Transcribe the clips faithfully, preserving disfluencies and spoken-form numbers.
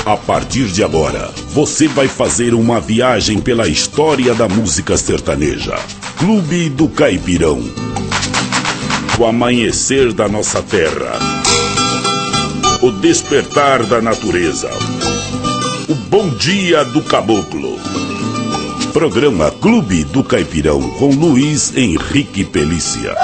A partir de agora, você vai fazer uma viagem pela história da música sertaneja. Clube do Caipirão. O amanhecer da nossa terra. O despertar da natureza. O bom dia do caboclo. Programa Clube do Caipirão com Luiz Henrique Pelícia.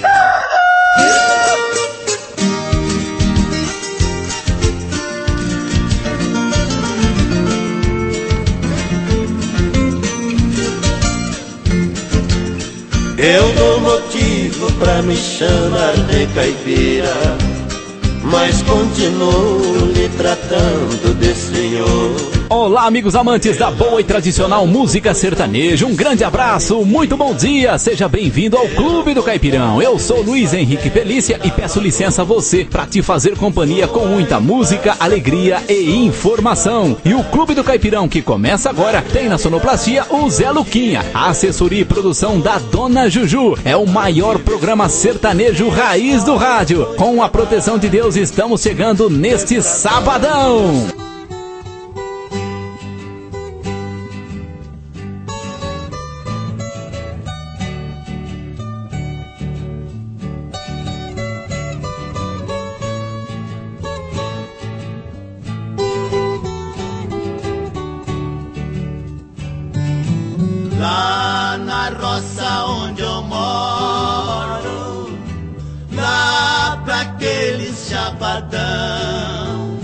Eu dou motivo pra me chamar de caipira, mas continuo lhe tratando de senhor. Olá, amigos amantes da boa e tradicional música sertaneja, um grande abraço, muito bom dia, seja bem-vindo ao Clube do Caipirão. Eu sou Luiz Henrique Pelícia e peço licença a você para te fazer companhia com muita música, alegria e informação. E o Clube do Caipirão, que começa agora, tem na sonoplastia o Zé Luquinha, a assessoria e produção da Dona Juju. É o maior programa sertanejo raiz do rádio. Com a proteção de Deus, estamos chegando neste sabadão. Lá na roça onde eu moro, lá pra aqueles chapadão,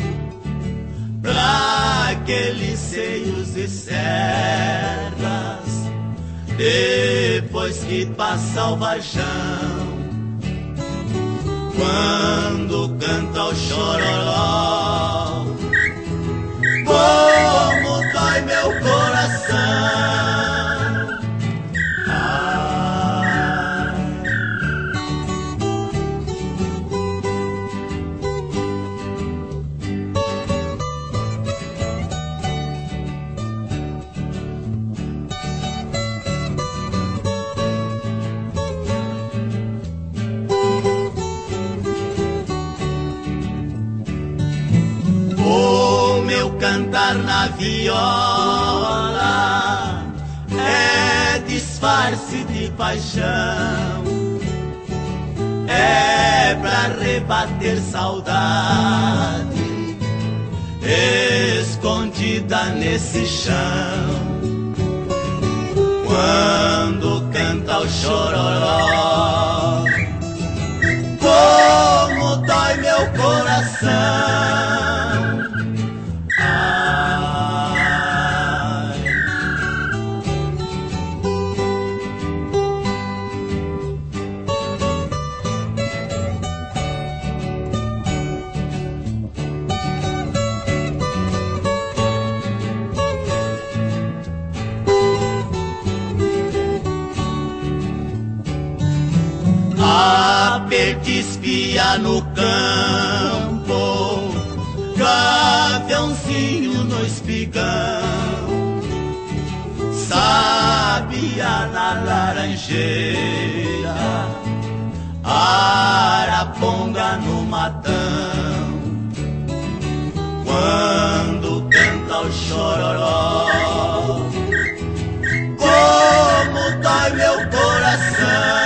pra aqueles seios e serras, depois que passa o vaixão, quando canta o chororó, como dói meu coração. Cantar na viola é disfarce de paixão, é pra rebater saudade escondida nesse chão. Quando canta o chororó, como dói meu coração. A perdispia no campo, gaviãozinho no espigão, sabia na laranjeira, araponga no matão. Quando canta o chororó, como dói meu coração.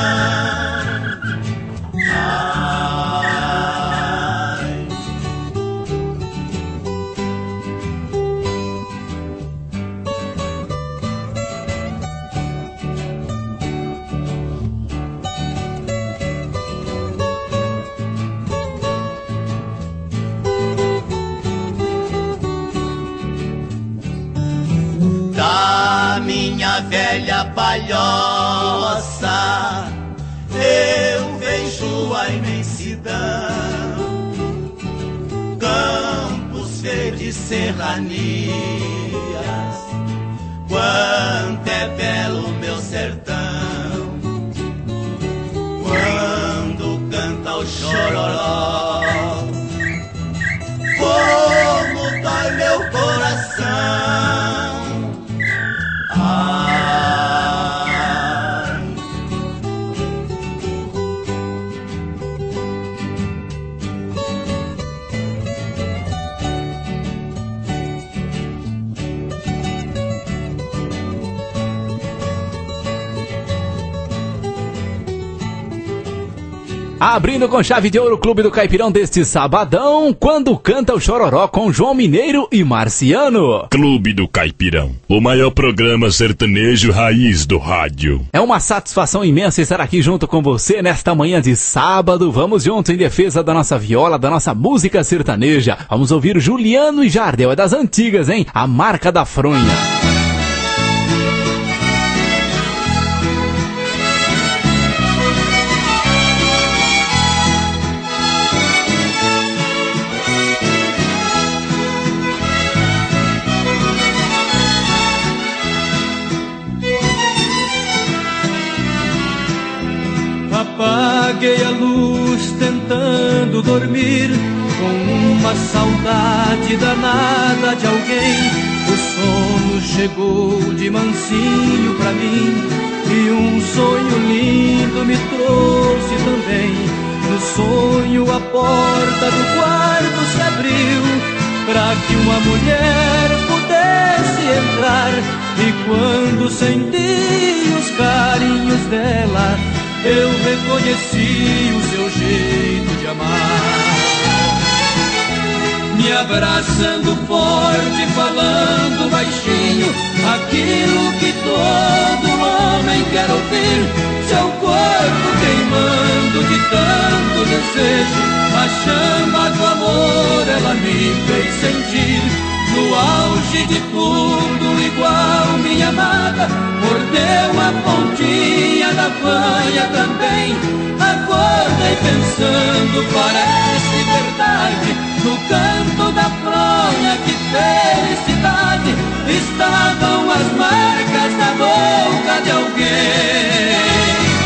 Da minha velha palhoça eu vejo a imensidão, campos verdes, serranias, quanto é belo meu sertão. Quando canta o chororó, como dói meu coração. Abrindo com chave de ouro o Clube do Caipirão deste sabadão, quando canta o Chororó com João Mineiro e Marciano. Clube do Caipirão, o maior programa sertanejo raiz do rádio. É uma satisfação imensa estar aqui junto com você nesta manhã de sábado. Vamos juntos em defesa da nossa viola, da nossa música sertaneja. Vamos ouvir Juliano e Jardel, é das antigas, hein? A Marca da Fronha. Apaguei a luz tentando dormir, com uma saudade danada de alguém. O sono chegou de mansinho pra mim, e um sonho lindo me trouxe também. No sonho a porta do quarto se abriu, pra que uma mulher pudesse entrar. E quando senti os carinhos dela, eu reconheci o seu jeito de amar. Me abraçando forte, falando baixinho, aquilo que todo homem quer ouvir. Seu corpo queimando de tanto desejo, a chama do amor ela me fez sentir. No auge de tudo, igual minha amada, mordeu a pontinha da fanha também. Acordei pensando, parece verdade, no canto da fronha, que felicidade, estavam as marcas da boca de alguém.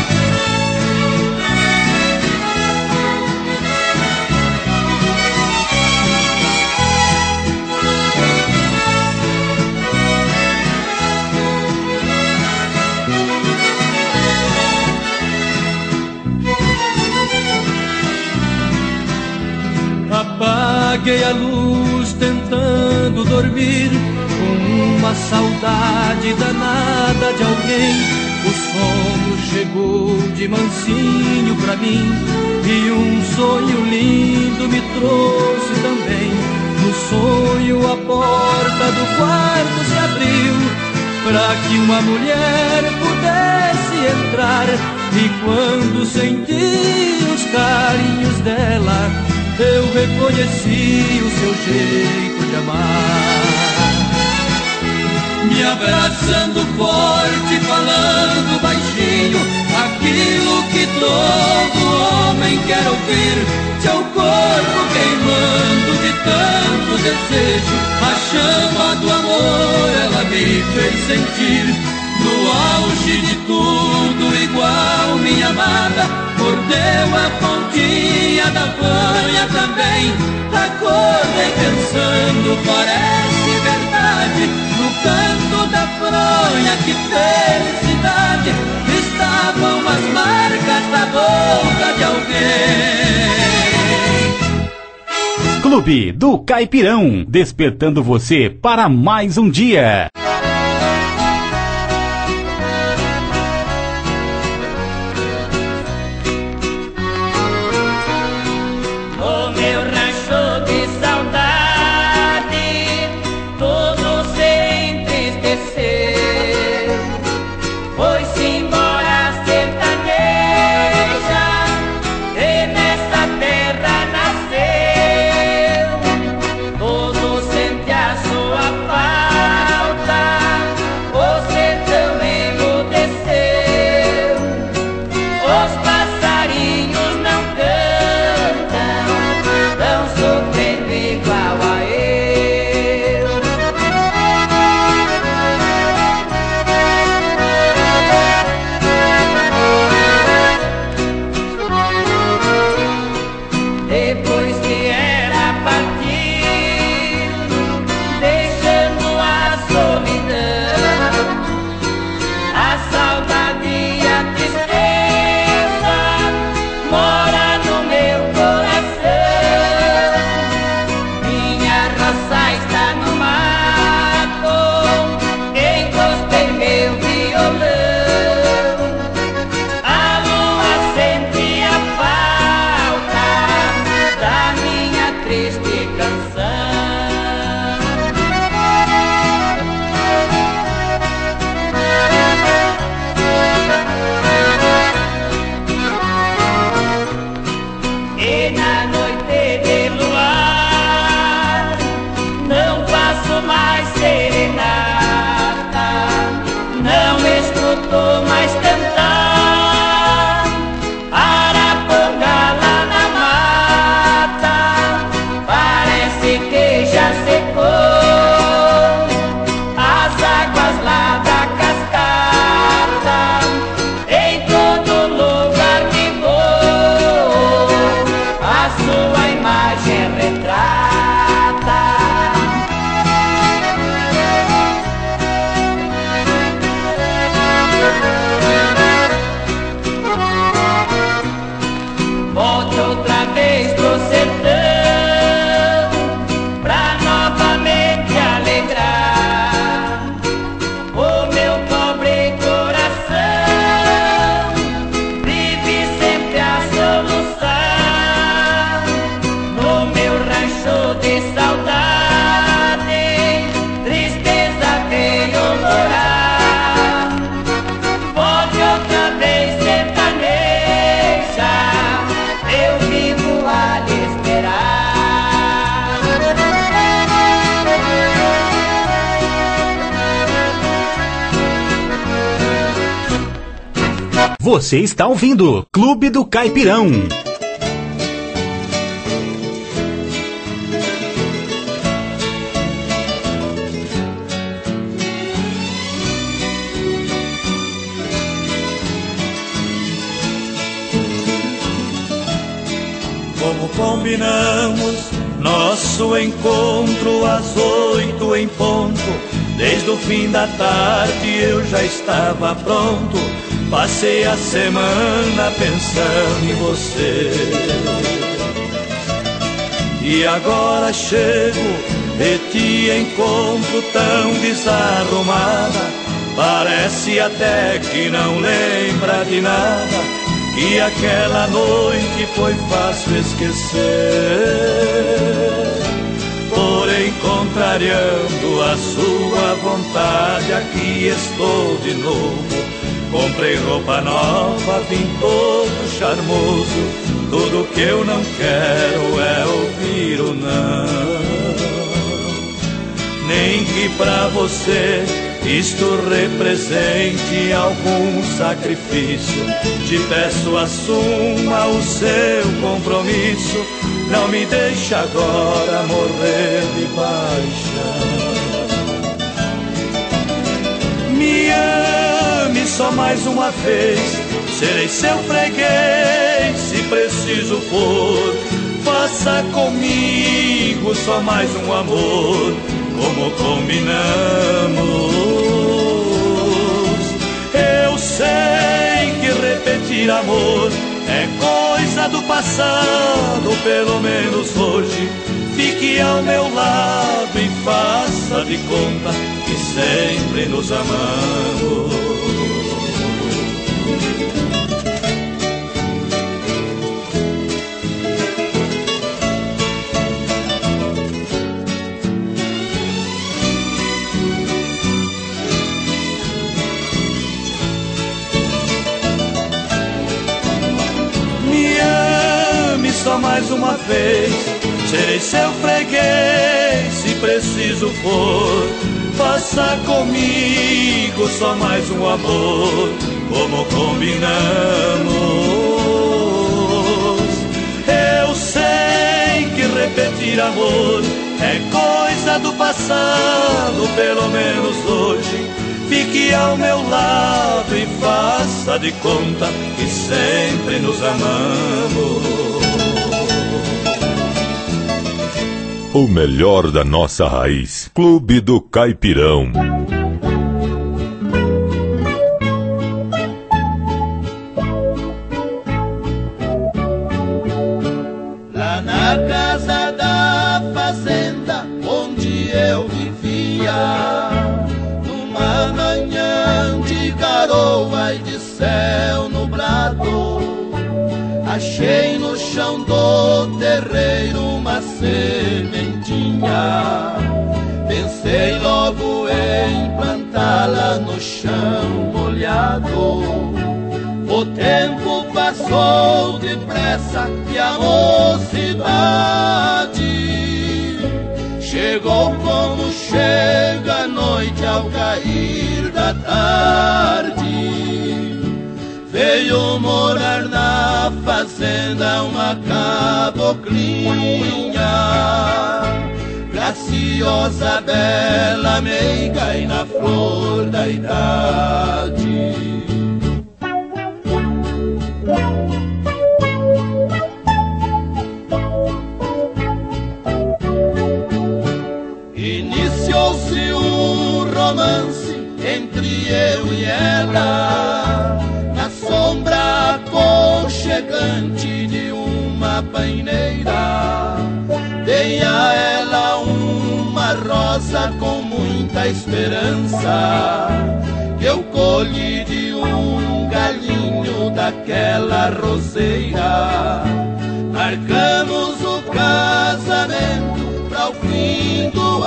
Apaguei a luz tentando dormir, com uma saudade danada de alguém. O sono chegou de mansinho pra mim, e um sonho lindo me trouxe também. No sonho a porta do quarto se abriu, pra que uma mulher pudesse entrar. E quando senti os carinhos dela, eu reconheci o seu jeito de amar. Me abraçando forte, falando baixinho, aquilo que todo homem quer ouvir. Seu corpo queimando de tanto desejo, a chama do amor ela me fez sentir. No auge de tudo, igual minha amada, mordeu a pontinha da fanha também. Acordei pensando, parece verdade, no canto da fronha, que felicidade, estavam as marcas da boca de alguém. Clube do Caipirão, despertando você para mais um dia. Sua falta Você está ouvindo Clube do Caipirão. Como combinamos nosso encontro às oito em ponto, desde o fim da tarde eu já estava pronto. Passei a semana pensando em você. E agora chego e te encontro tão desarrumada. Parece até que não lembra de nada, que aquela noite foi fácil esquecer. Porém, contrariando a sua vontade, aqui estou de novo. Comprei roupa nova, vim todo charmoso. Tudo que eu não quero é ouvir o não. Nem que pra você isto represente algum sacrifício. Te peço, assuma o seu compromisso. Não me deixe agora morrer de paixão. Me ame só mais uma vez, serei seu freguês se preciso for. Faça comigo só mais um amor, como combinamos. Eu sei que repetir amor é coisa do passado, pelo menos hoje fique ao meu lado e faça de conta que sempre nos amamos. Só mais uma vez, serei seu freguês se preciso for. Faça comigo só mais um amor, como combinamos. Eu sei que repetir amor é coisa do passado, pelo menos hoje fique ao meu lado e faça de conta que sempre nos amamos. O melhor da nossa raiz. Clube do Caipirão. Lá na casa da fazenda onde eu vivia, numa manhã de garoa e de céu nublado, achei no chão do terreiro uma sementinha. Pensei logo em plantá-la no chão molhado. O tempo passou depressa e a mocidade chegou como chega a noite ao cair da tarde. Veio morar na fazenda uma caboclinha, graciosa, bela, meiga e na flor da idade. Iniciou-se um romance entre eu e ela, na sombra aconchegante de uma paineira. Dei a ela uma rosa com muita esperança, que eu colhi de um galinho daquela roseira. Marcamos o casamento para o fim do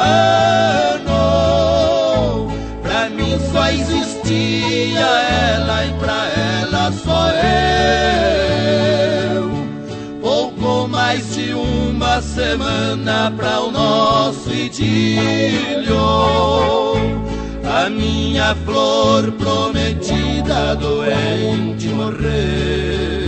ano. Pra mim só existia ela e pra ela só eu. Pouco mais de uma semana pra o nosso idílio, a minha flor prometida doente morrer.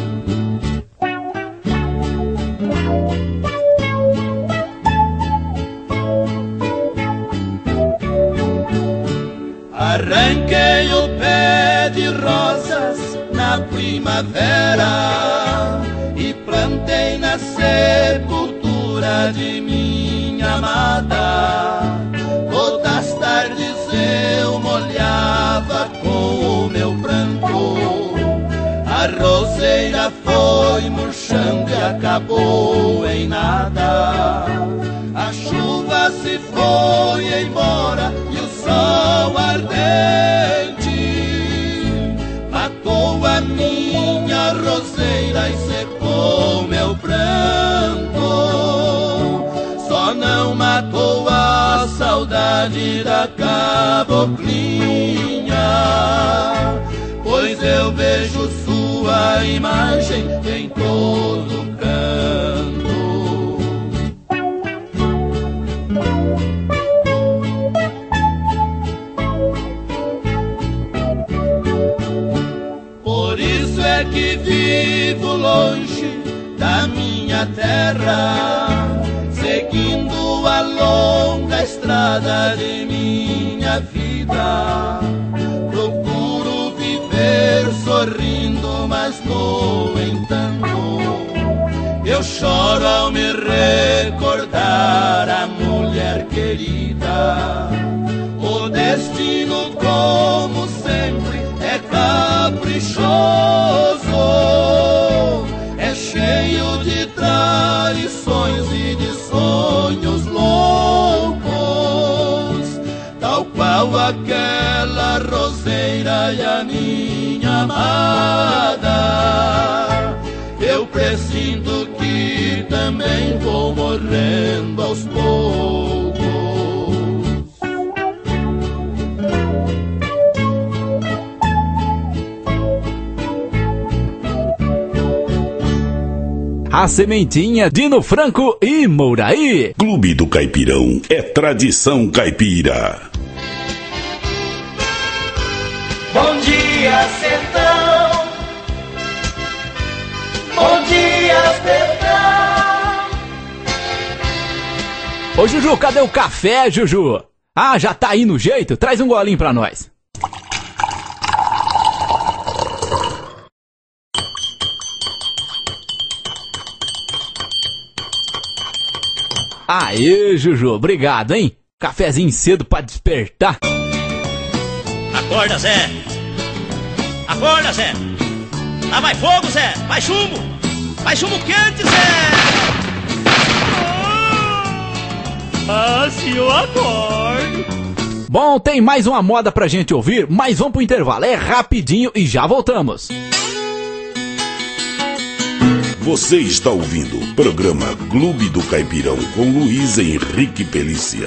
Arranquei o pé de rosas na primavera e plantei na sepultura de minha amada. Todas as tardes eu molhava com o meu pranto, a roseira foi murchando e acabou em nada. A chuva se foi embora e o sol ardente matou a minha roseira e secou meu pranto. Só não matou a saudade da caboclinha, pois eu vejo sua imagem em todo canto. Por isso é que vivo longe da minha terra, seguindo a longa estrada de minha vida. Procuro viver sorrindo, mas no entanto eu choro ao me recordar a mulher querida. O destino, como sempre, é caprichoso, é cheio de traições e de sonhos loucos, tal qual aquela roseira e a minha amada. Eu presinto que também vou morrendo aos poucos. A sementinha, Dino Franco e Mouraí. Clube do Caipirão é tradição caipira. Bom dia, sertão. Bom dia, sertão. Ô Juju, cadê o café, Juju? Ah, já tá aí no jeito? Traz um golinho pra nós. Aê, Juju, obrigado, hein? Cafezinho cedo pra despertar. Acorda, Zé! Acorda, Zé! Lá vai fogo, Zé! Vai chumbo! Vai chumbo quente, Zé! Ah, se eu acordo! Bom, tem mais uma moda pra gente ouvir, mas vamos pro intervalo. É rapidinho e já voltamos. Você está ouvindo o programa Clube do Caipirão com Luiz Henrique Pelícia.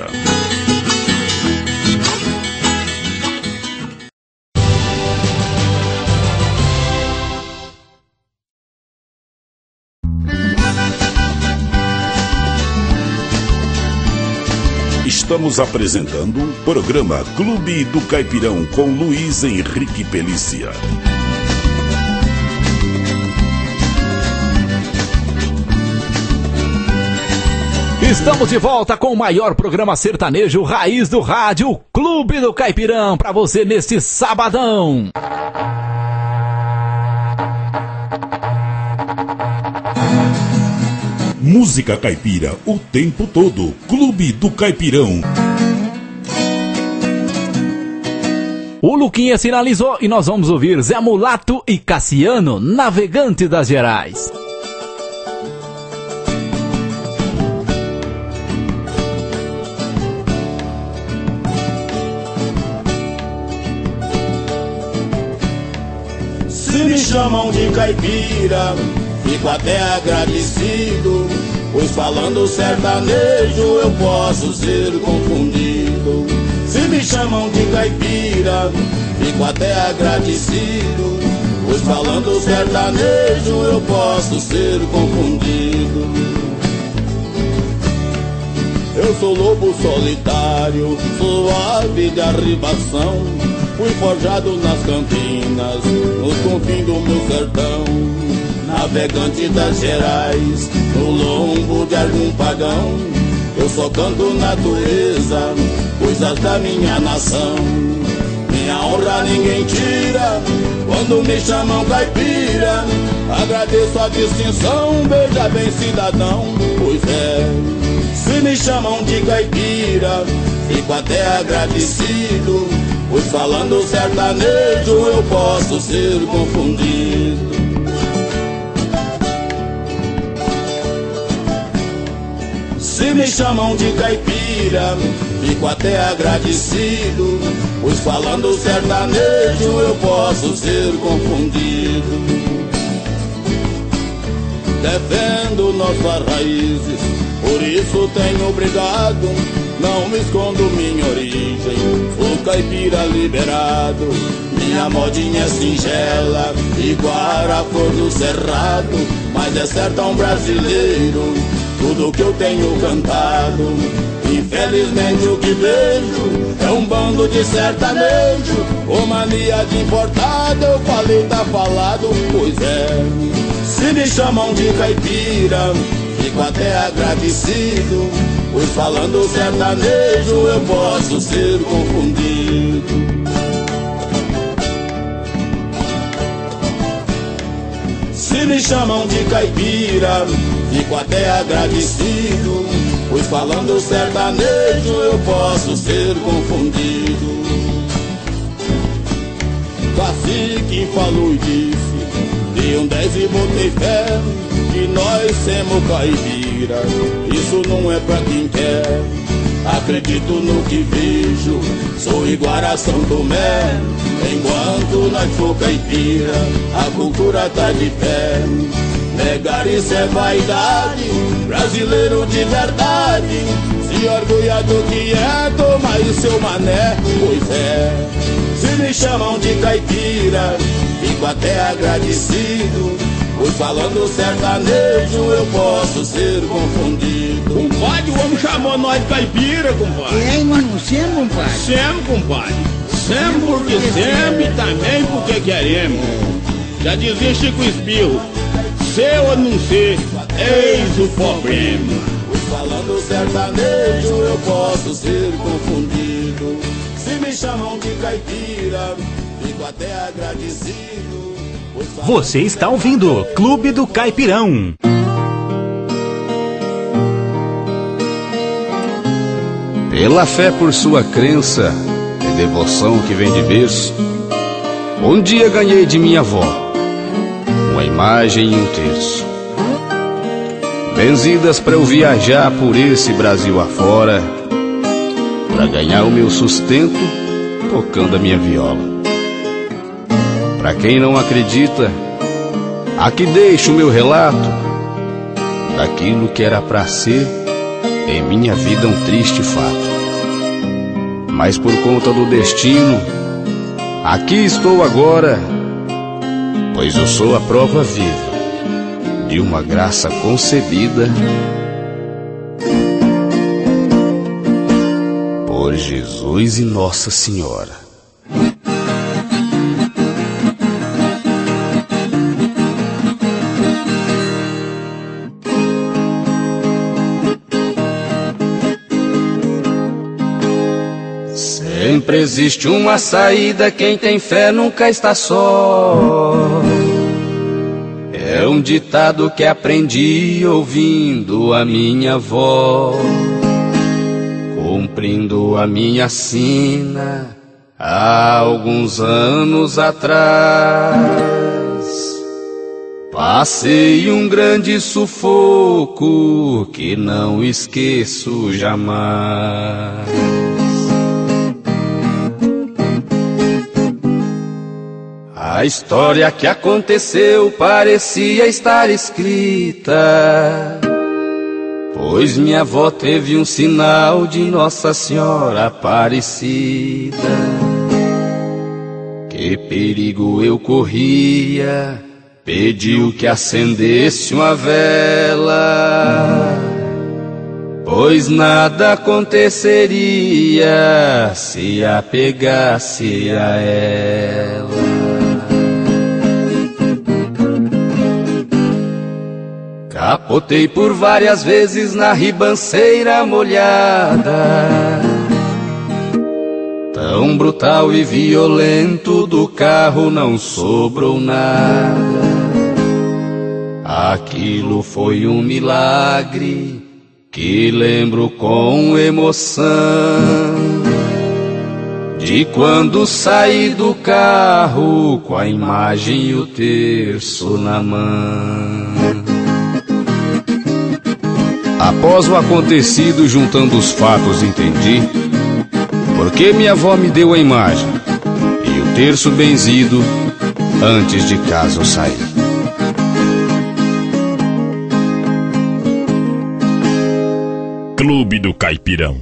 Estamos apresentando o programa Clube do Caipirão com Luiz Henrique Pelícia. Estamos de volta com o maior programa sertanejo raiz do rádio, Clube do Caipirão, pra você neste sabadão. Música caipira o tempo todo. Clube do Caipirão. O Luquinha sinalizou e nós vamos ouvir Zé Mulato e Cassiano, Navegante das Gerais. Se me chamam de caipira, fico até agradecido, pois falando sertanejo eu posso ser confundido. Se me chamam de caipira, fico até agradecido, pois falando sertanejo eu posso ser confundido. Eu sou lobo solitário, sou ave de arribação. Fui forjado nas campinas, nos confins do meu sertão. Navegante das Gerais, no lombo de algum pagão. Eu só canto natureza, coisas da minha nação. Minha honra ninguém tira, quando me chamam caipira. Agradeço a distinção, veja bem cidadão. Pois é, se me chamam de caipira, fico até agradecido. Pois falando sertanejo eu posso ser confundido. Se me chamam de caipira, fico até agradecido. Pois falando sertanejo eu posso ser confundido. Defendo nossas raízes, por isso tenho brigado. Não me escondo minha origem, sou caipira liberado. Minha modinha é singela, igual a flor do cerrado. Mas é sertão brasileiro, tudo que eu tenho cantado. Infelizmente o que vejo é um bando de sertanejo, com mania de importado. Eu falei, tá falado, pois é. Se me chamam de caipira, fico até agradecido. Pois falando sertanejo eu posso ser confundido. Se me chamam de caipira, fico até agradecido. Pois falando sertanejo eu posso ser confundido. Cacique falou e disse, dei um dez e botei fé, que nós somos caipira, isso não é pra quem quer. Acredito no que vejo, sou igual a São Tomé. Enquanto nós for caipira, a cultura tá de pé. Negar isso é vaidade, brasileiro de verdade. Se orgulha do que é, toma aí seu mané, pois é. Se me chamam de caipira, fico até agradecido. Pois falando sertanejo eu posso ser confundido. Compadre, o homem chamou nós de caipira, compadre. É, nós não somos, compadre. Sempre, compadre. Sempre porque sempre e também porque queremos. Já dizia Chico Espirro, ser ou não ser, eis o problema. Pois falando sertanejo eu posso ser confundido. Se me chamam de caipira, fico até agradecido. Você está ouvindo Clube do Caipirão. Pela fé por sua crença e devoção que vem de berço, um dia ganhei de minha avó uma imagem e um terço, benzidas para eu viajar por esse Brasil afora, para ganhar o meu sustento tocando a minha viola. Pra quem não acredita, aqui deixo o meu relato daquilo que era pra ser em minha vida um triste fato. Mas por conta do destino, aqui estou agora, pois eu sou a prova viva de uma graça concebida por Jesus e Nossa Senhora. Sempre existe uma saída, quem tem fé nunca está só. É um ditado que aprendi ouvindo a minha avó, cumprindo a minha sina há alguns anos atrás. Passei um grande sufoco que não esqueço jamais. A história que aconteceu parecia estar escrita, pois minha avó teve um sinal de Nossa Senhora Aparecida. Que perigo eu corria, pediu que acendesse uma vela. pois nada aconteceria se apegasse a ela. Capotei por várias vezes na ribanceira molhada, tão brutal e violento do carro não sobrou nada. Aquilo foi um milagre que lembro com emoção, de quando saí do carro com a imagem e o terço na mão. Após o acontecido, juntando os fatos, entendi porque minha avó me deu a imagem e o terço benzido antes de casa eu saí. Clube do Caipirão.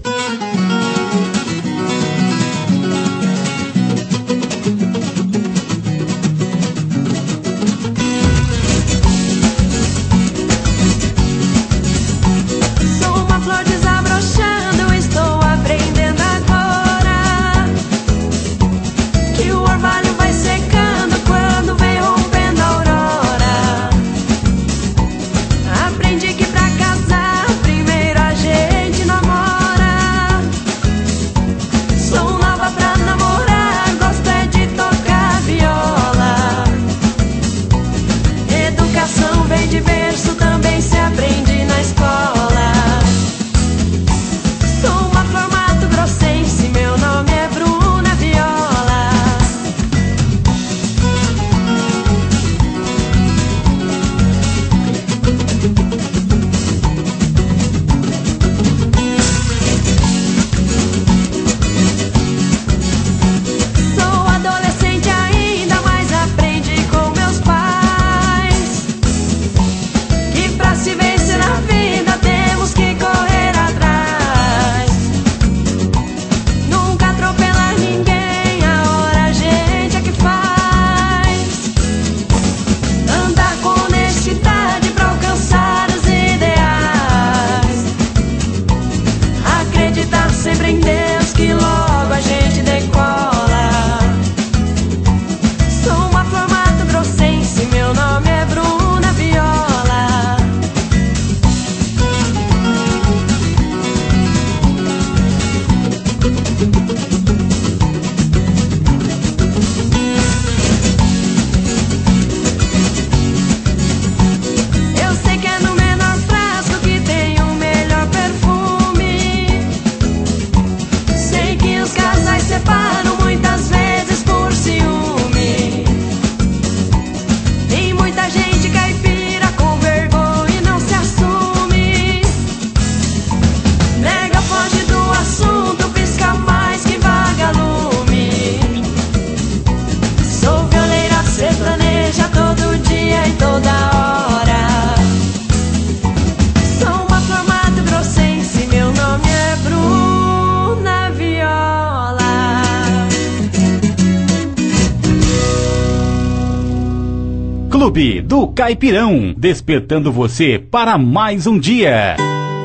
Clube do Caipirão, despertando você para mais um dia.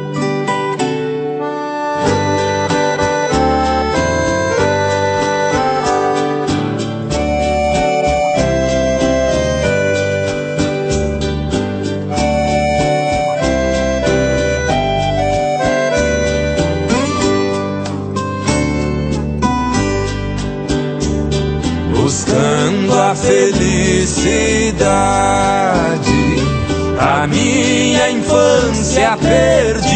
Buscando a felicidade, a minha infância perdi.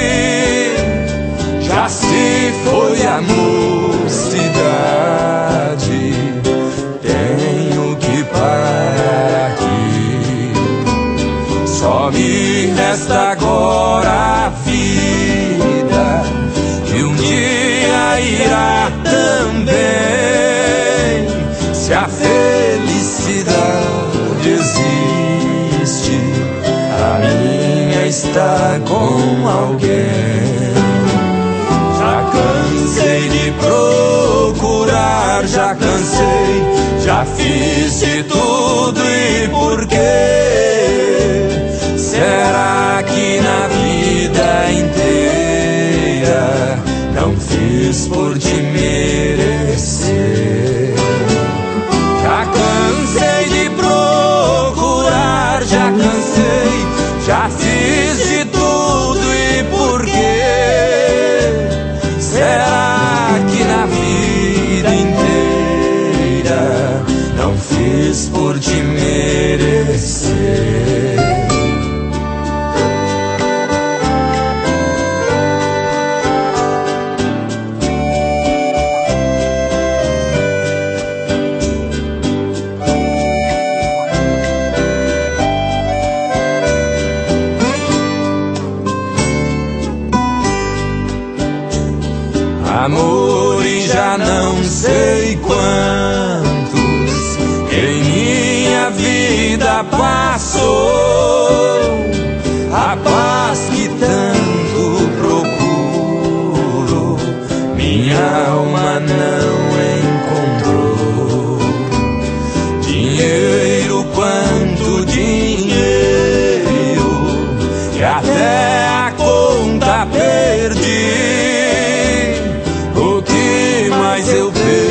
Já se foi a mocidade, tenho que parar aqui. Só me resta agora a vida, que um dia irá também. Se a felicidade existe, a minha está com alguém. Já cansei de procurar, já cansei, já fiz de tudo e por quê? Será que na vida inteira fiz por te merecer. Amores já não sei quantos em minha vida passou, a paz que tanto procuro, minha alma não encontrou. Dinheiro, quanto dinheiro, que até a conta perdi. Mas eu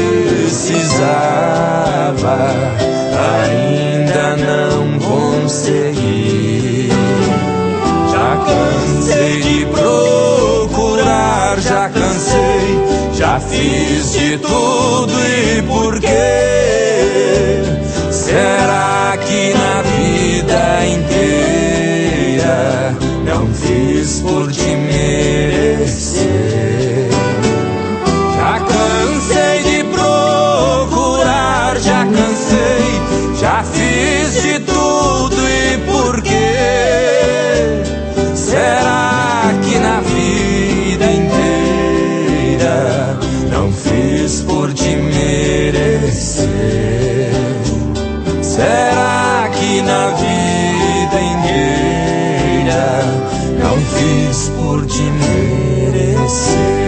precisava, ainda não consegui. Já cansei de procurar, já cansei, já fiz de tudo. E por quê? Será que na vida inteira não fiz por te merecer? Já cansei de procurar, já cansei, já fiz de tudo. E por quê? Será que na vida inteira não fiz por te merecer? Será que na vida inteira não fiz por te merecer?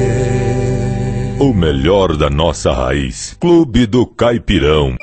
O melhor da nossa raiz. Clube do Caipirão.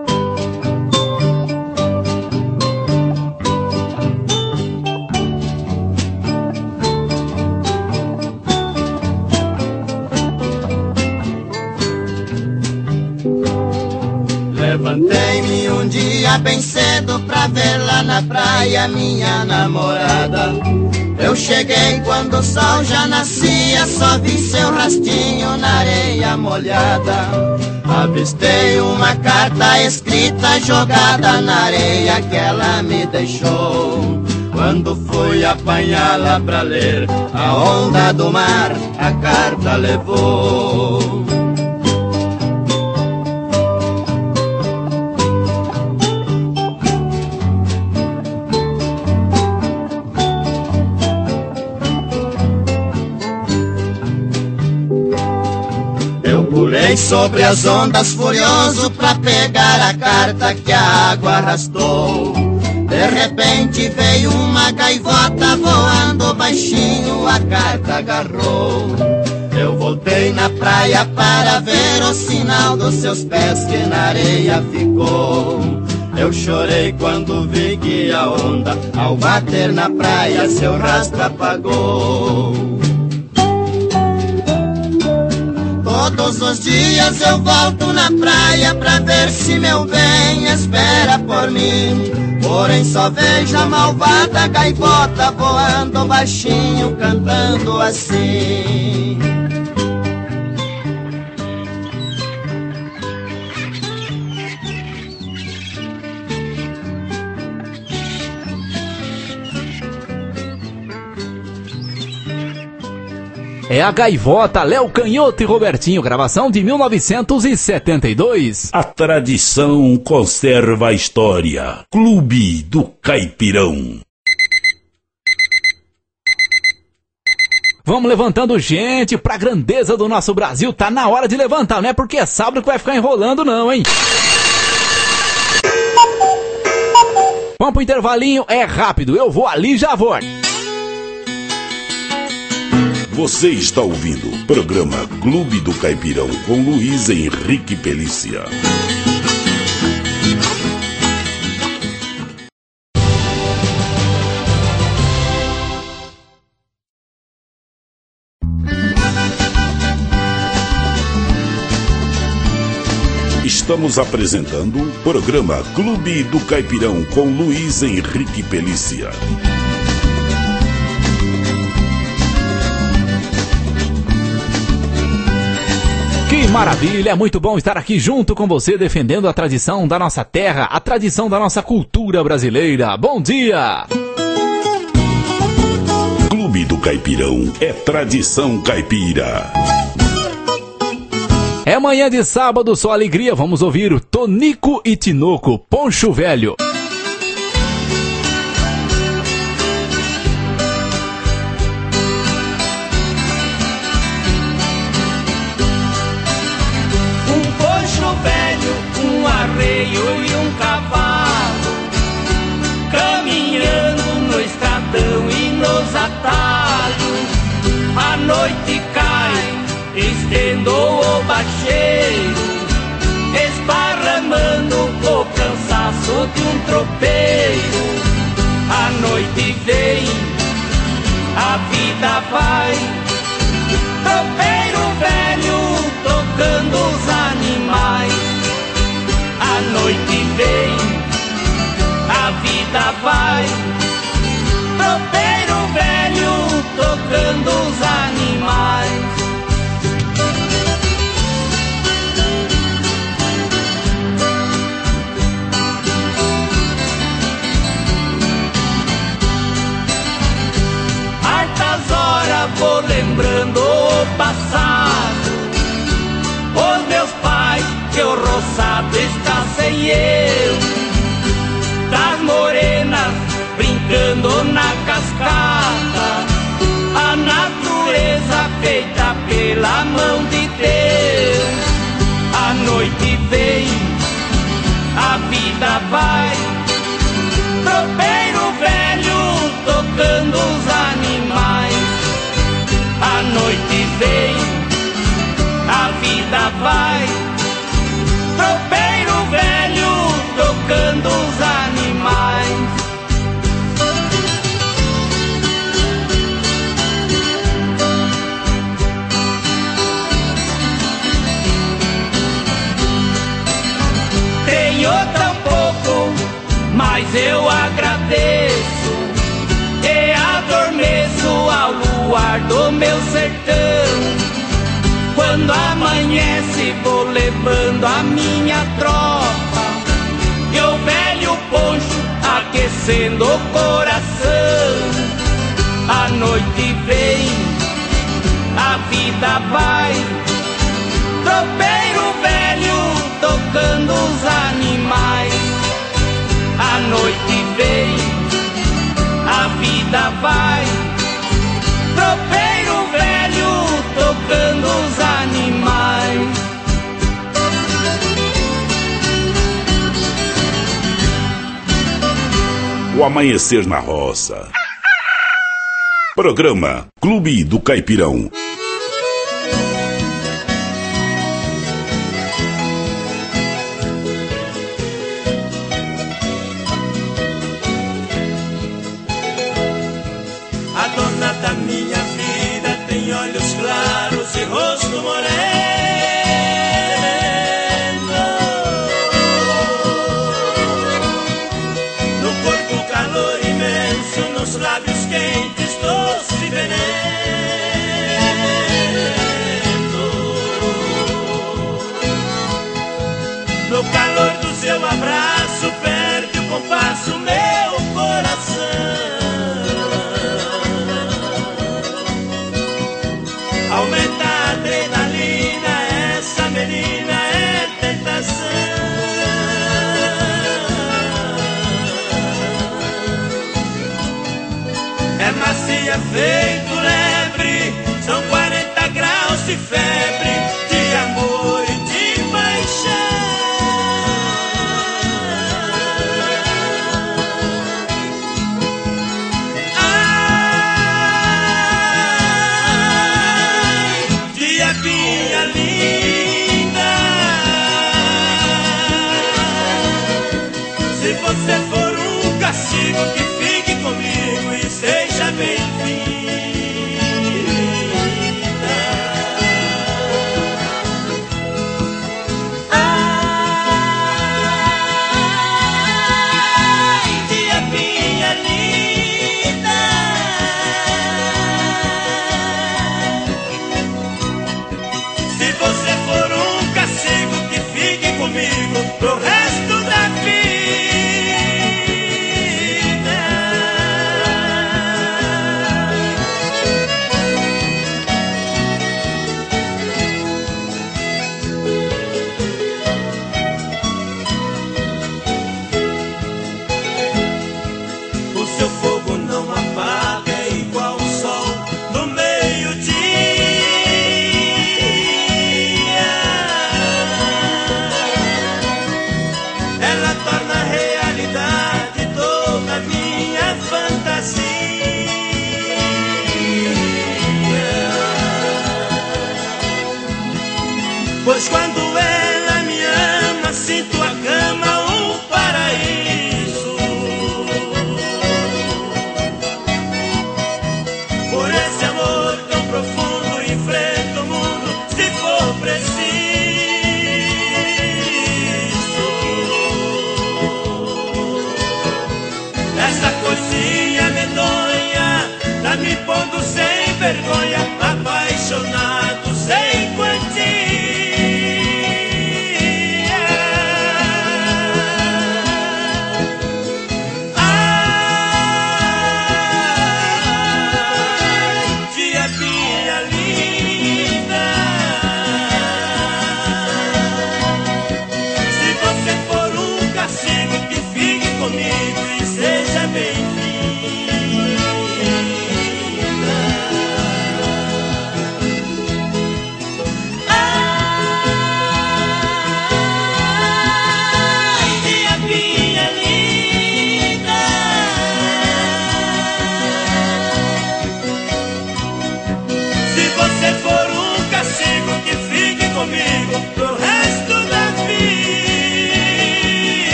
Levantei-me um dia bem cedo pra ver lá na praia minha namorada. Eu cheguei quando o sol já nascia, só vi seu rastinho na areia molhada. Avistei uma carta escrita jogada na areia que ela me deixou. Quando fui apanhá-la pra ler, a onda do mar a carta levou. Pulei sobre as ondas furioso pra pegar a carta que a água arrastou. De repente veio uma gaivota voando baixinho, a carta agarrou. Eu voltei na praia para ver o sinal dos seus pés que na areia ficou. Eu chorei quando vi que a onda, ao bater na praia, seu rastro apagou. Todos os dias eu volto na praia pra ver se meu bem espera por mim. Porém só vejo a malvada gaivota voando baixinho, cantando assim. É a Gaivota, Léo Canhoto e Robertinho, gravação de mil novecentos e setenta e dois. A tradição conserva a história. Clube do Caipirão. Vamos levantando gente pra grandeza do nosso Brasil. Tá na hora de levantar, não é porque é sábado que vai ficar enrolando não, hein? Vamos pro intervalinho, é rápido, eu vou ali e já volto. Você está ouvindo o programa Clube do Caipirão com Luiz Henrique Pelícia. Estamos apresentando o programa Clube do Caipirão com Luiz Henrique Pelícia. Que maravilha, é muito bom estar aqui junto com você, defendendo a tradição da nossa terra, a tradição da nossa cultura brasileira. Bom dia! Clube do Caipirão é tradição caipira. É manhã de sábado, só alegria, vamos ouvir o Tonico e Tinoco, Poncho Velho. Arreio e um cavalo caminhando no estradão e nos atalhos. A noite cai, estendo o bacheiro, esparramando o cansaço de um tropeiro. A noite vem, a vida vai, tropeiro velho tocando os animais. A noite vem, a vida vai, tropeiro velho tocando os animais. Hartas horas vou lembrando o passado, os meus pais que o roçado está sem eu, das morenas brincando na cascata, a natureza feita pela mão de Deus. A noite vem, a vida vai, tropeiro velho tocando os animais. A noite vem, a vida vai, tropeiro velho tocando os animais. Tenho tão pouco, mas eu agradeço e adormeço ao luar do meu sertão. Quando amanhece vou levando a minha tropa e o velho poncho aquecendo o coração. A noite vem, a vida vai, tropeiro velho tocando os animais. A noite vem, a vida vai, tropeiro velho tocando os animais. O amanhecer na roça. Programa Clube do Caipirão. A dona da minha vida tem olhos claros e rosto moreno. No corpo calor imenso, nos lábios quentes doce veneno. No calor do seu abraço perde o compasso meu coração. Aumenta a adrenalina, essa menina é tentação. É macia feito lebre, são quarenta graus de febre, de amor e de paixão. Minha linda, se você for um castigo, que fique comigo e seja bem-vinda. Ai, dia minha linda, se você for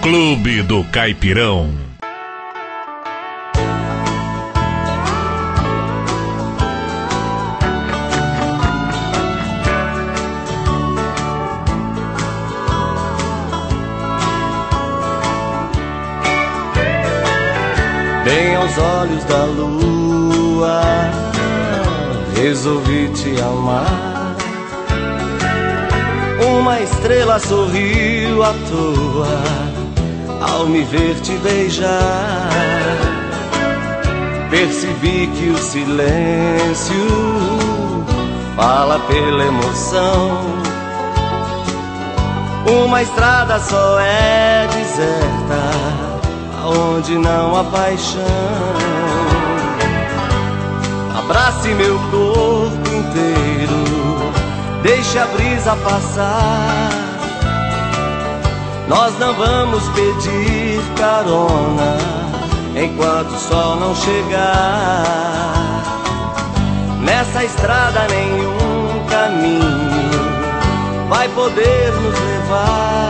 Clube do Caipirão. Bem aos olhos da lua, resolvi te amar. Uma estrela sorriu à toa ao me ver te beijar. Percebi que o silêncio fala pela emoção. Uma estrada só é deserta onde não há paixão. Abrace meu corpo inteiro, deixe a brisa passar. Nós não vamos pedir carona enquanto o sol não chegar. Nessa estrada nenhum caminho vai poder nos levar.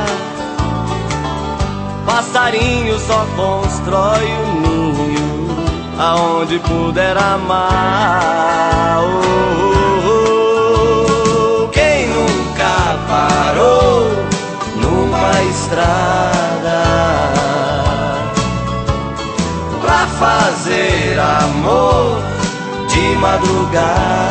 Passarinho só constrói um ninho aonde puder amar. Oh, oh, oh. Quem nunca parou numa estrada pra fazer amor de madrugada?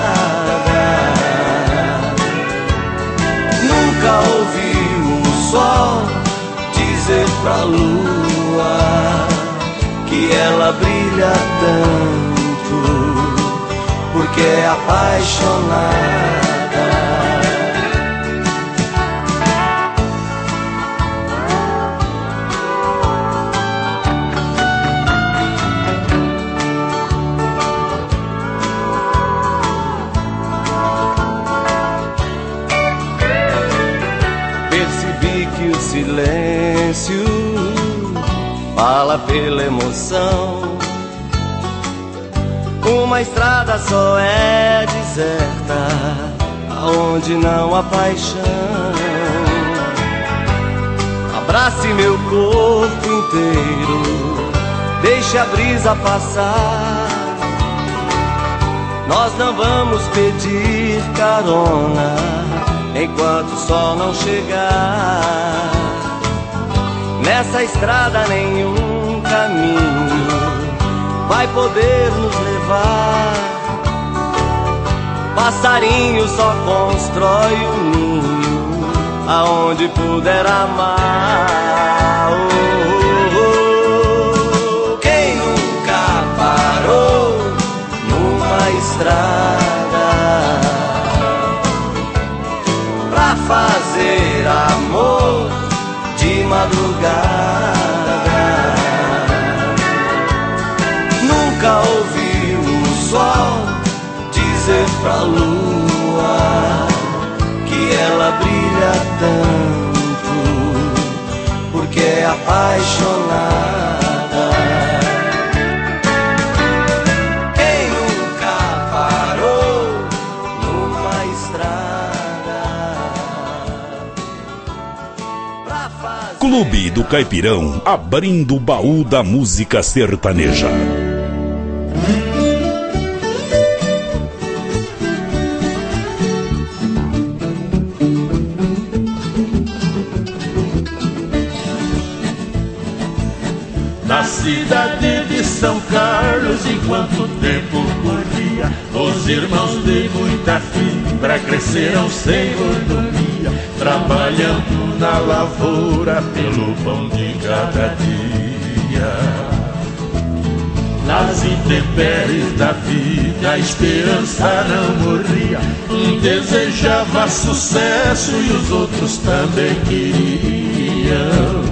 Nunca ouviu o sol dizer pra lua que ela brilha tanto porque é apaixonada. Percebi que o silêncio fala pela emoção. Uma estrada só é deserta aonde não há paixão. Abrace meu corpo inteiro, deixe a brisa passar. Nós não vamos pedir carona enquanto o sol não chegar. Nessa estrada nenhum caminho vai poder nos levar. Passarinho só constrói um ninho aonde puder amar. Oh, oh, oh. Quem nunca parou numa estrada pra fazer amor de madrugada? Nunca ouviu o sol dizer pra lua que ela brilha tanto porque é apaixonada. Quem nunca parou numa estrada pra fazer... Clube do Caipirão, abrindo o baú da música sertaneja. Na cidade de São Carlos, enquanto o tempo corria, os irmãos de muita fibra cresceram sem mordomia, trabalhando na lavoura pelo pão de cada dia. Nas intempéries da vida a esperança não morria. Um desejava sucesso e os outros também queriam.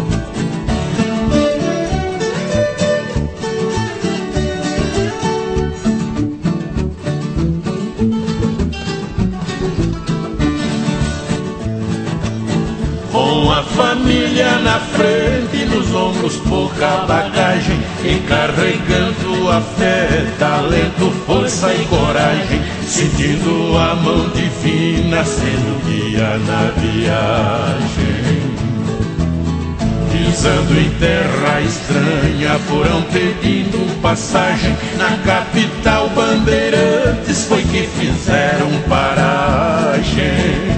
Com a família na frente, nos ombros pouca bagagem, encarregando a fé, talento, força e coragem, sentindo a mão divina sendo guia na viagem. Pisando em terra estranha, foram pedindo passagem. Na capital Bandeirantes foi que fizeram paragem.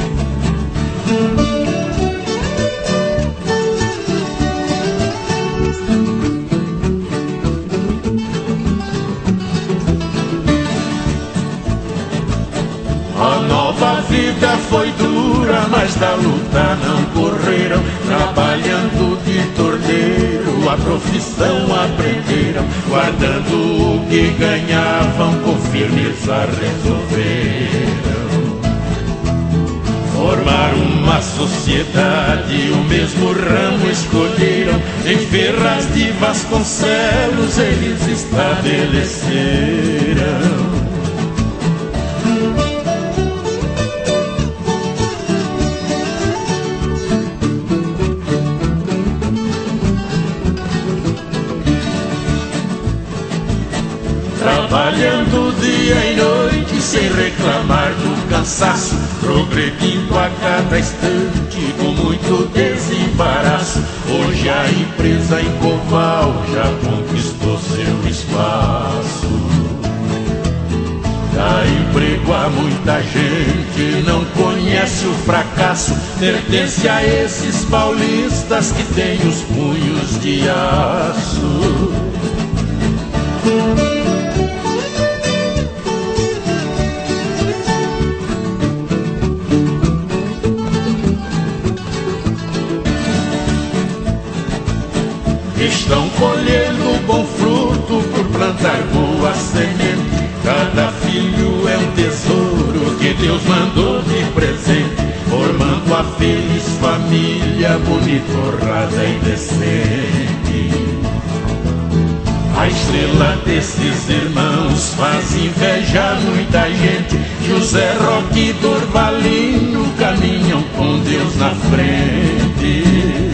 A nova vida foi dura, mas da luta não correram. Trabalhando de torneiro, a profissão aprenderam. Guardando o que ganhavam, com firmeza resolveram formar uma sociedade, o mesmo ramo escolheram. Em Ferraz de Vasconcelos eles estabeleceram. Trabalhando dia e noite sem reclamar do cansaço, progredindo a cada instante com muito desembaraço. Hoje a empresa em Coval já conquistou seu espaço. Dá emprego a muita gente, não conhece o fracasso. Pertence a esses paulistas que têm os punhos de aço. Estão colhendo bom fruto por plantar boa semente. Cada filho é um tesouro que Deus mandou de presente, formando a feliz família bonita, honrada e decente. A estrela desses irmãos faz inveja a muita gente. José Roque e Dorvalino caminham com Deus na frente.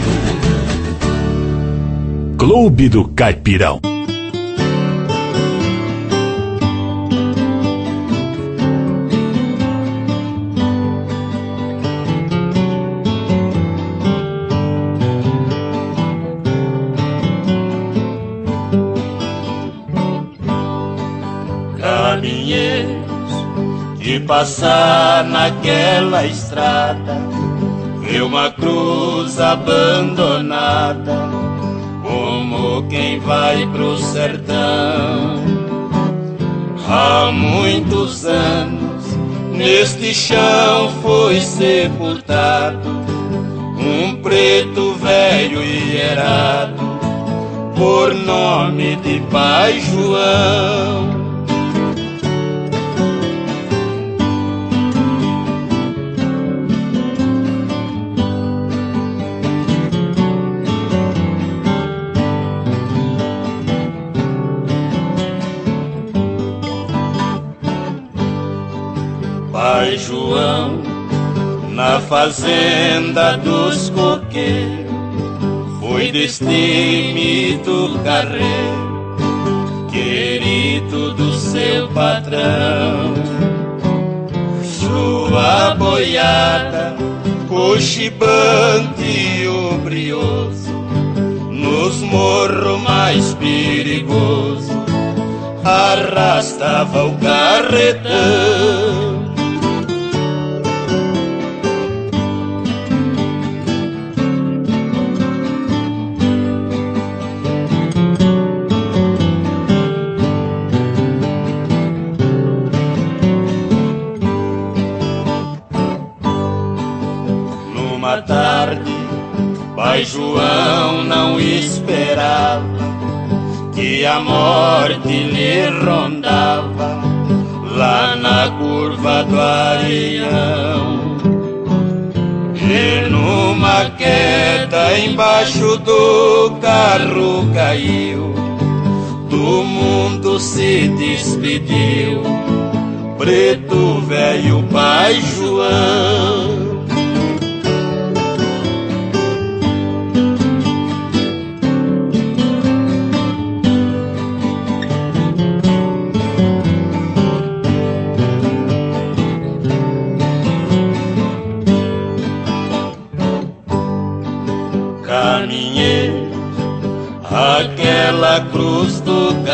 Clube do Caipirão. Caminheiros que passar naquela estrada, vê uma cruz abandonada, como quem vai pro sertão. Há muitos anos neste chão foi sepultado um preto velho e errado, por nome de Pai João. Pai João, na fazenda dos coqueiros, foi destemido carreiro, querido do seu patrão. Sua boiada, cochibante e obrioso, nos morros mais perigosos, arrastava o carretão. Numa tarde, Pai João não esperava que a morte lhe rondava lá na curva do Areião. E numa queda embaixo do carro caiu, do mundo se despediu, preto velho Pai João. Caminho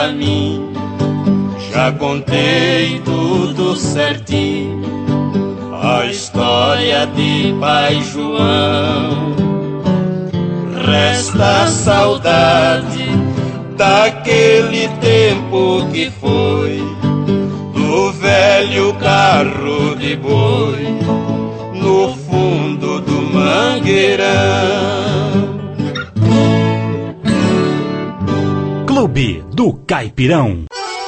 mim. Já contei tudo certinho, a história de Pai João. Resta a saudade daquele tempo que foi, do velho carro de boi no fundo do mangueirão. Clube do Caipirão.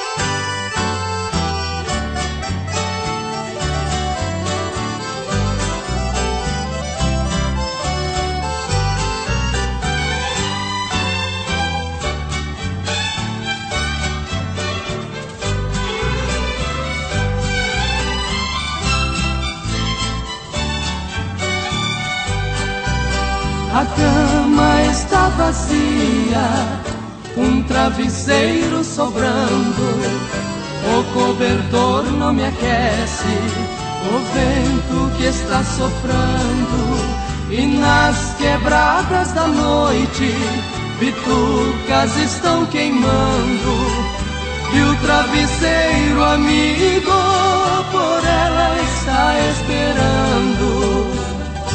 A cama está vazia, um travesseiro sobrando, o cobertor não me aquece, o vento que está soprando, e nas quebradas da noite, bitucas estão queimando, e o travesseiro amigo por ela está esperando.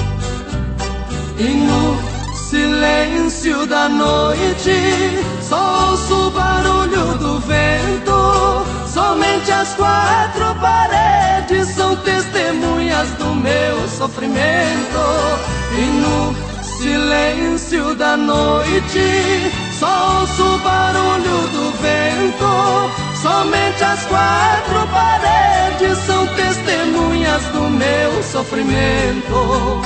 E no silêncio da noite só ouço o barulho do vento. Somente as quatro paredes são testemunhas do meu sofrimento. E no silêncio da noite só ouço o barulho do vento. Somente as quatro paredes são testemunhas do meu sofrimento.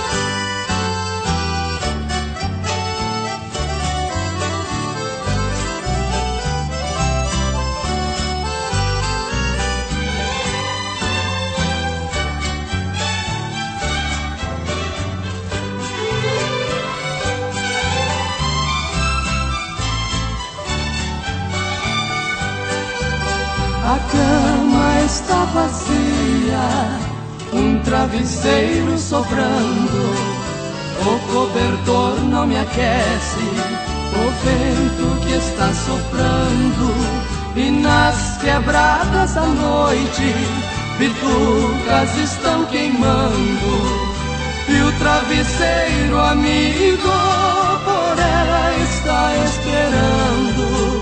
A cama está vazia, um travesseiro sobrando, o cobertor não me aquece, o vento que está soprando, e nas quebradas da noite, bitucas estão queimando, e o travesseiro amigo por ela está esperando.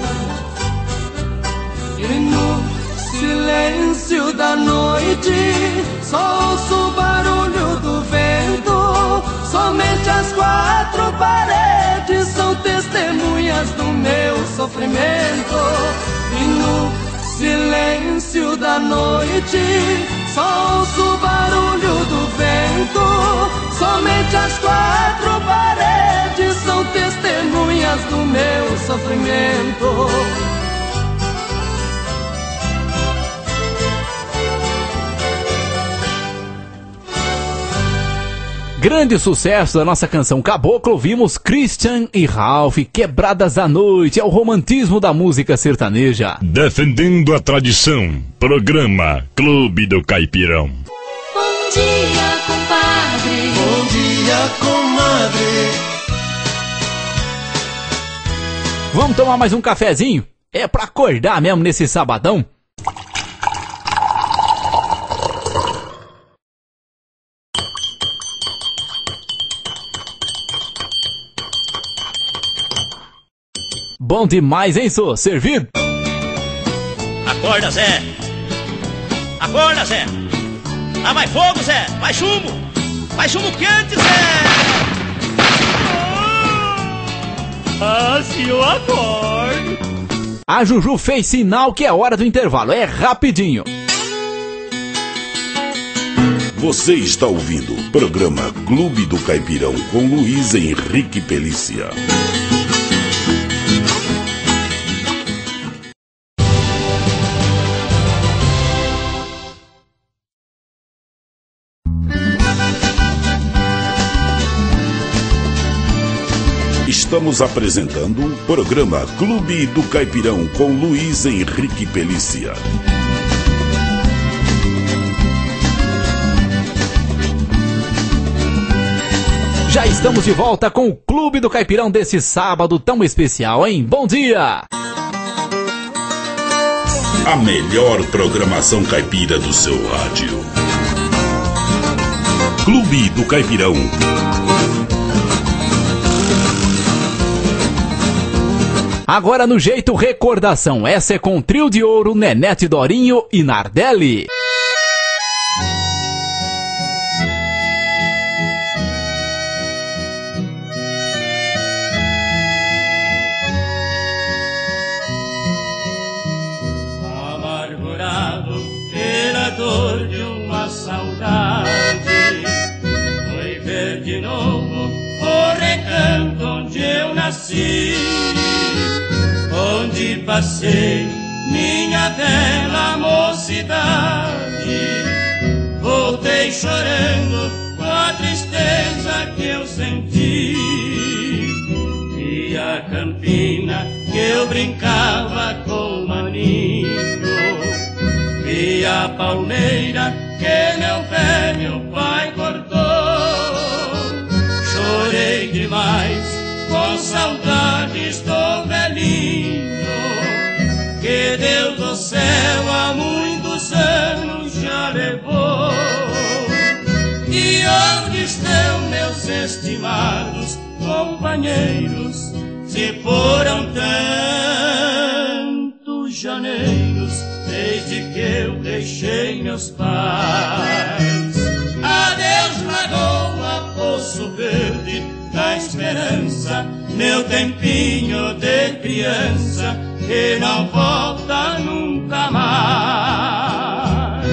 E no silêncio da noite só ouço o barulho do vento. Somente as quatro paredes são testemunhas do meu sofrimento. E no silêncio da noite só ouço o barulho do vento. Somente as quatro paredes são testemunhas do meu sofrimento. Grande sucesso da nossa canção Caboclo, ouvimos Christian e Ralph, Quebradas da Noite, é o romantismo da música sertaneja. Defendendo a tradição, programa Clube do Caipirão. Bom dia, compadre. Bom dia, comadre. Vamos tomar mais um cafezinho? É pra acordar mesmo nesse sabadão? Bom demais, hein, sô? Servido? Acorda, Zé! Acorda, Zé! Lá vai fogo, Zé! Vai chumbo! Vai chumbo quente, Zé! Ah, se eu acordo! A Juju fez sinal que é hora do intervalo, é rapidinho. Você está ouvindo o programa Clube do Caipirão com Luiz Henrique Pelícia. Estamos apresentando o programa Clube do Caipirão com Luiz Henrique Pelícia. Já estamos de volta com o Clube do Caipirão desse sábado tão especial, hein? Bom dia! A melhor programação caipira do seu rádio. Clube do Caipirão. Agora no jeito recordação, essa é com Trio de Ouro, Nenete Dorinho e Nardelli. Amargurado pela dor de uma saudade, foi ver de novo o recanto onde eu nasci, onde passei minha bela mocidade. Voltei chorando com a tristeza que eu senti, e a campina que eu brincava com o maninho, vi a palmeira que meu velho pai cortou. Chorei demais com saudades do velhinho, que Deus do céu há muitos anos já levou. E onde estão meus estimados companheiros, se foram tantos janeiros desde que eu deixei meus pais? Adeus, lagoa, Poço Verde da esperança, meu tempinho de criança que não volta nunca mais.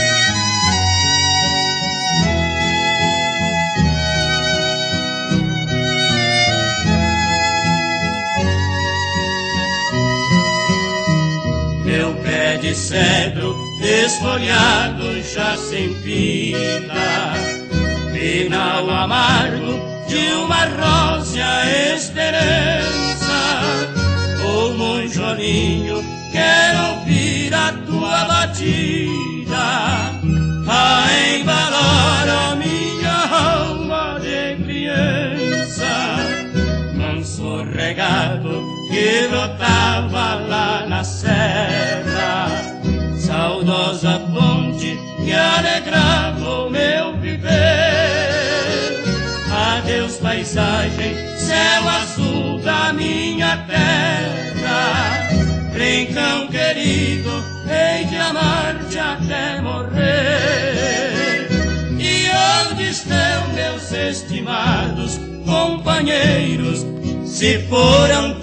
Meu pé de cedro desfolhado já sem vida, final amargo de uma rósea esperança. O monjolinho quer ouvir a tua batida, a embalar a minha alma de criança. Manso regado que brotava lá na serra, saudosa fonte que alegrava o meu viver. Adeus, paisagem, céu azul da minha terra, rincão querido, hei de amar-te até morrer. E onde estão meus estimados companheiros, se foram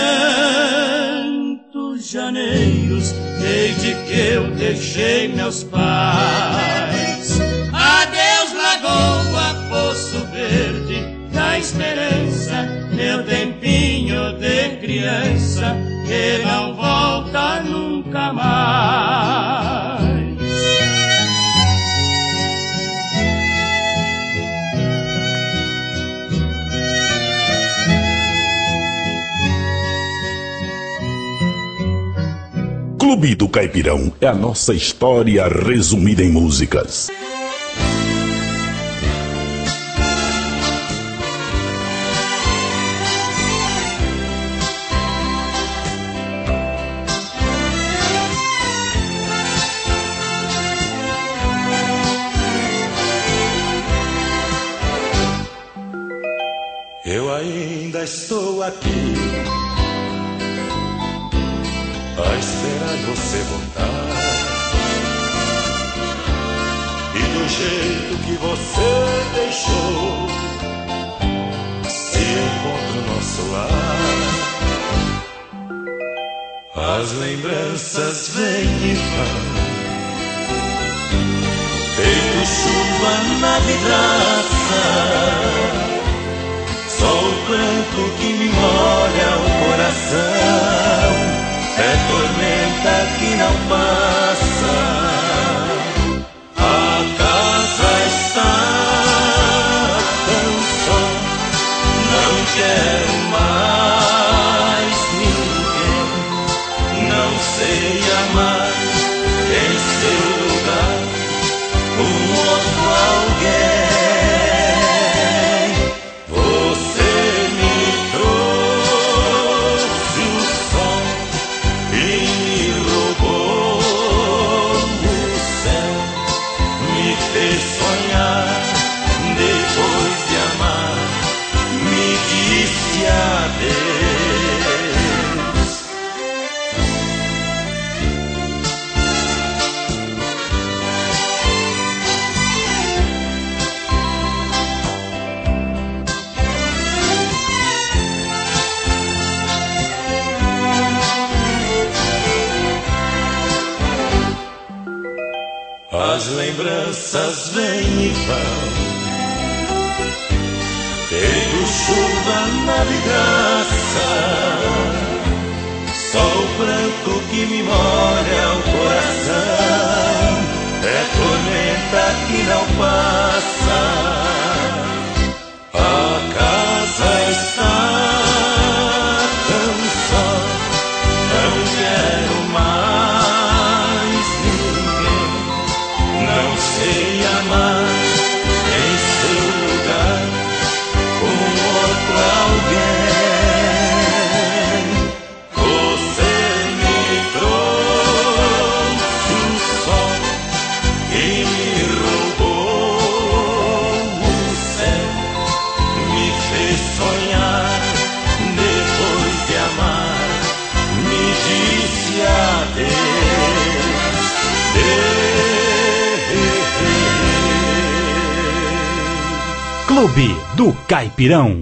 tantos janeiros desde que eu deixei meus pais? Adeus, lagoa, Poço Verde da esperança, meu tempinho de criança que não volta nunca mais. Clube do Caipirão é a nossa história resumida em músicas. Eu ainda estou aqui a esperar você voltar, e do jeito que você deixou se encontra o nosso lar. As lembranças vêm e vão, feito chuva na vidraça, só o pranto que me molha o coração, é tormenta que não passa. A casa está tão só, não quero mais ninguém, não sei amar em seu lugar um outro alguém. Oh, As lembranças vêm e vão, feito chuva na vidraça. Só o pranto que me molha o coração, é tormenta que não passa. A casa está tão só, não quero mais ninguém. Não sei amar em seu lugar com outro alguém. Você me trouxe o sol e me roubou o céu, me fez sonhar depois de amar, me disse adeus, Deus. Clube do Caipirão.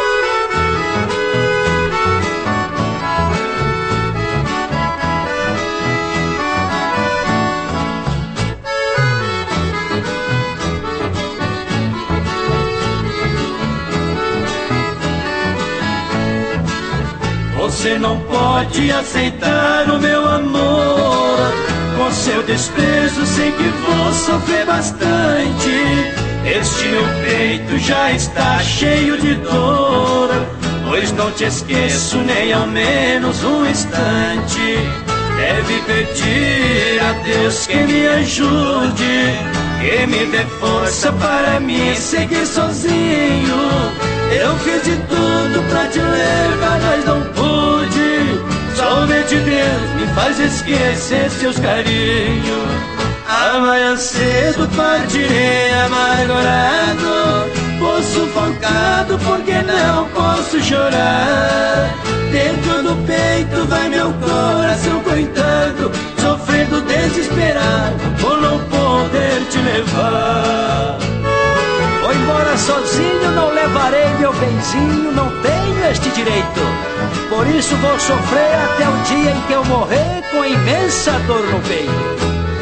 Você não pode aceitar o meu amor, com seu desprezo sei que vou sofrer bastante. Este meu peito já está cheio de dor, pois não te esqueço nem ao menos um instante. Deve pedir a Deus que me ajude, que me dê força para me seguir sozinho. Eu fiz de tudo pra te levar, mas não pude. Somente Deus me faz esquecer seus carinhos. Amanhã cedo partirei amargurado, vou sufocado porque não posso chorar. Dentro do peito vai meu coração coitado, sofrendo desesperado por não poder te levar. Vou embora sozinho, não levarei meu benzinho, não tenho este direito. Por isso vou sofrer até o dia em que eu morrer com imensa dor no peito.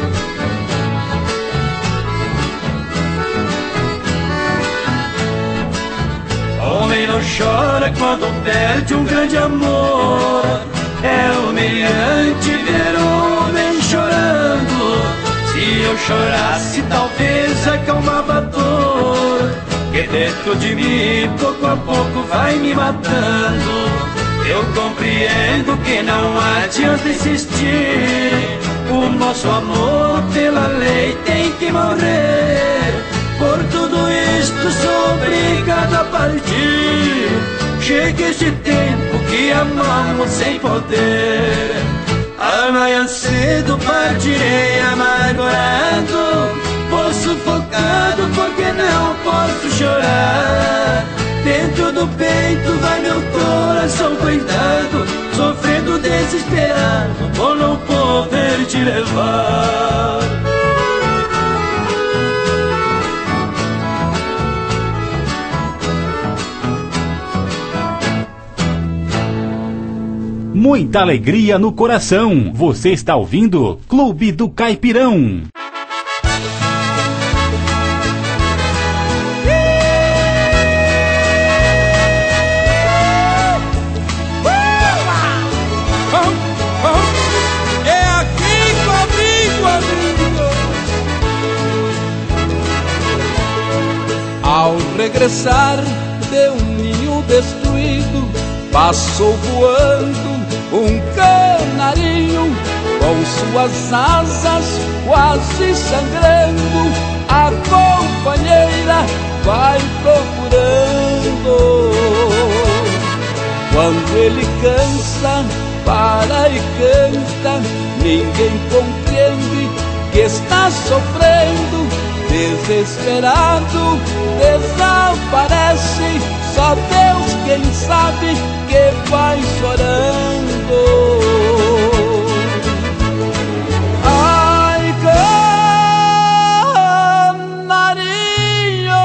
Homem não chora quando perde um grande amor, é humilhante ver homem chorando. Se eu chorasse talvez acalmava a dor, que dentro de mim pouco a pouco vai me matando. Eu compreendo que não adianta insistir, o nosso amor pela lei tem que morrer. Por tudo isto sou obrigado a partir. Chega este tempo que amamos sem poder. Amanhã cedo partirei amargurado, vou sufocado porque não posso chorar. Dentro do peito vai meu coração coitado, sofrendo desesperado por não poder te levar. Muita alegria no coração. Você está ouvindo Clube do Caipirão. É aqui comigo, amigo. Ao regressar de um ninho destruído, passou voando um canarinho, com suas asas quase sangrando, a companheira vai procurando. Quando ele cansa, para e canta, ninguém compreende que está sofrendo. Desesperado, desaparece, só Deus quem sabe que vai chorando. Ai, canarinho,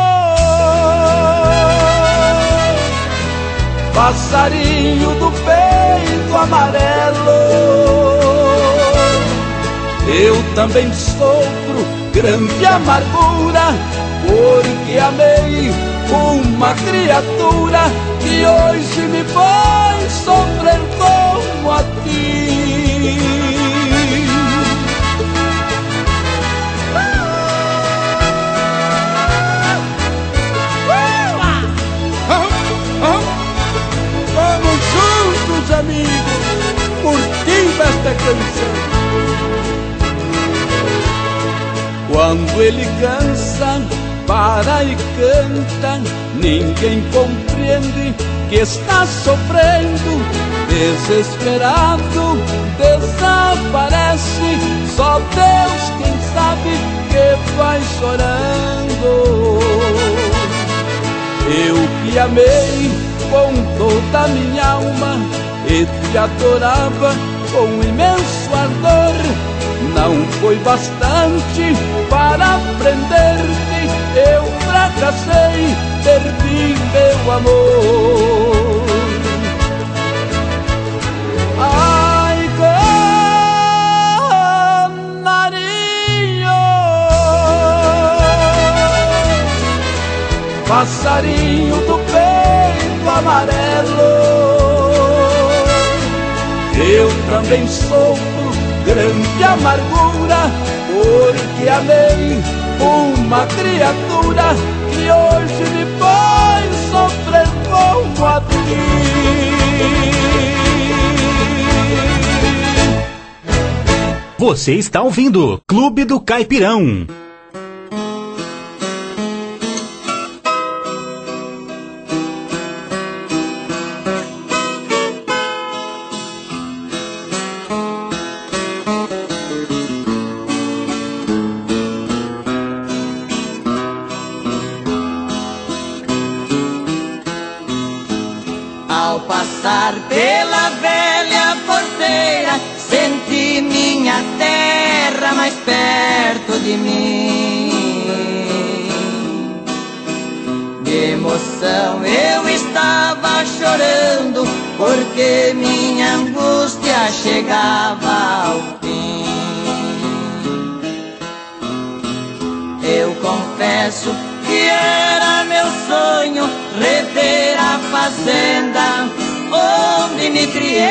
passarinho do peito amarelo, eu também sofro grande amargura, porque amei uma criatura que hoje me faz sofrer como a ti. Vamos juntos, amigos, curtindo esta canção. Quando ele cansa, para e canta, ninguém compreende que está sofrendo. Desesperado, desaparece, só Deus quem sabe que vai chorando. Eu que amei com toda a minha alma e te adorava com imenso ardor, não foi bastante para prender-te, eu fracassei, perdi meu amor. Ai, canarinho, passarinho do peito amarelo, eu também sofro grande amargura, porque amei uma criatura que hoje me faz sofrer como a ti. Você está ouvindo Clube do Caipirão. Pela velha porteira, senti minha terra mais perto de mim. De emoção eu estava chorando, porque minha angústia chegava ao fim. Eu confesso que era meu sonho rever a fazenda onde me criei.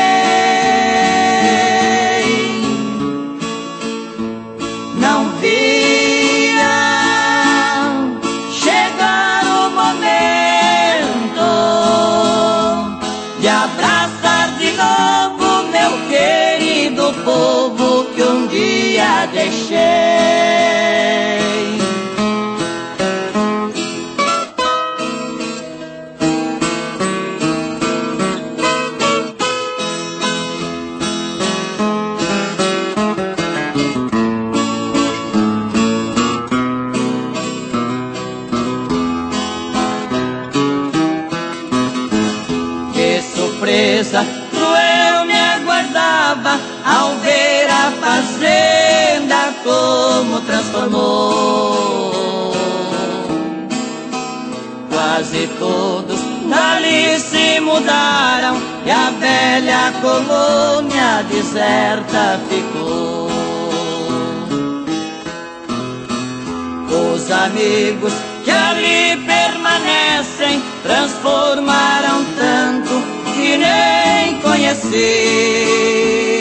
Não via chegar o momento de abraçar de novo meu querido povo que um dia deixei. Cruel me aguardava ao ver a fazenda como transformou. Quase todos dali se mudaram e a velha colônia deserta ficou. Os amigos que ali permanecem transformaram tanto que nem conheci.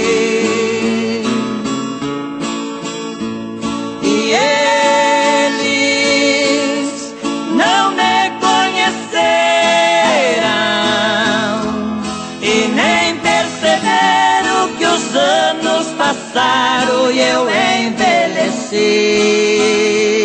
E eles não me conheceram e nem perceberam que os anos passaram e eu envelheci.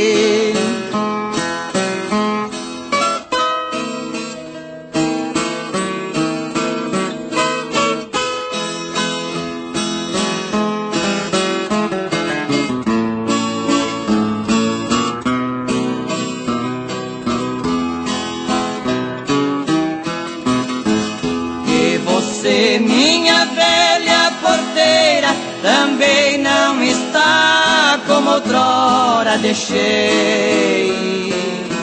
Minha velha porteira também não está como outrora deixei.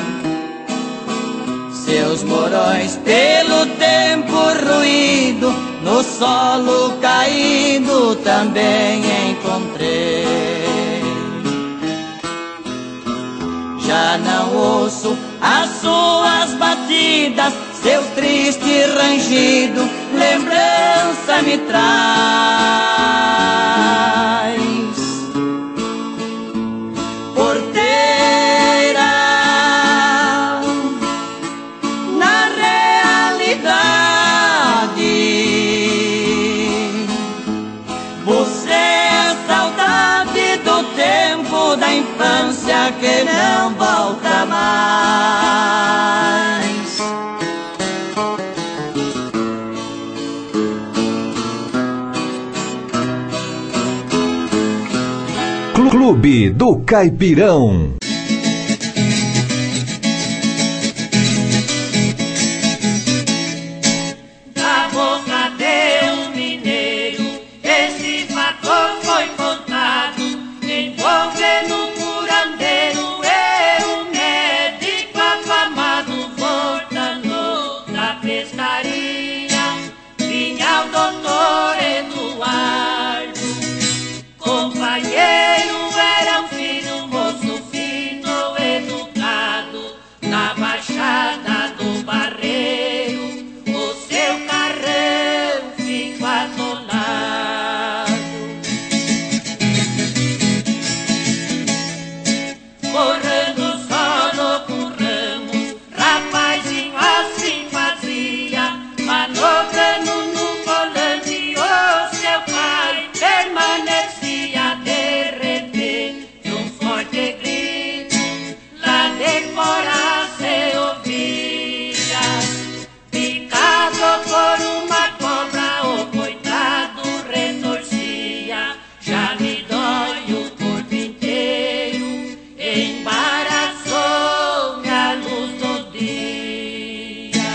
Seus morões pelo tempo ruído, no solo caído também encontrei. suas batidas, seu triste rangido, lembrança me traz. Porteira, na realidade, você é saudade do tempo da infância que não volta mais. Clube do Caipirão. Da boca de um mineiro, esse fator foi contado, envolvendo um curandeiro e um médico afamado, voltando da pescaria, vinha o doutor Eduardo, companheiro. Era um filho moço fino, educado, na baixada do barreiro, o seu carrão ficou atonado. Correndo solo com ramos, rapazinho assim fazia, manobrando no volante, o seu pai permanecia de lá de fora se ouvia, picado por uma cobra, o coitado retorcia, já me dói o corpo inteiro, embaraçou-me a luz do dia.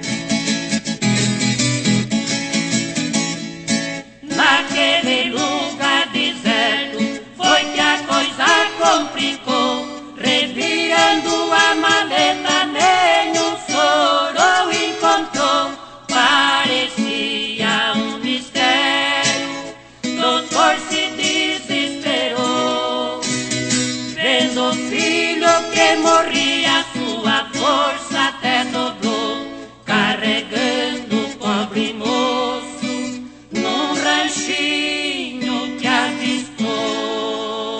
Naquele lugar deserto foi que a coisa complicou, revirando a maleta, nenhum soro encontrou, parecia um mistério, doutor se desesperou, vendo o filho que morria, sua força até dobrou, carregando o pobre moço num ranchinho que avistou.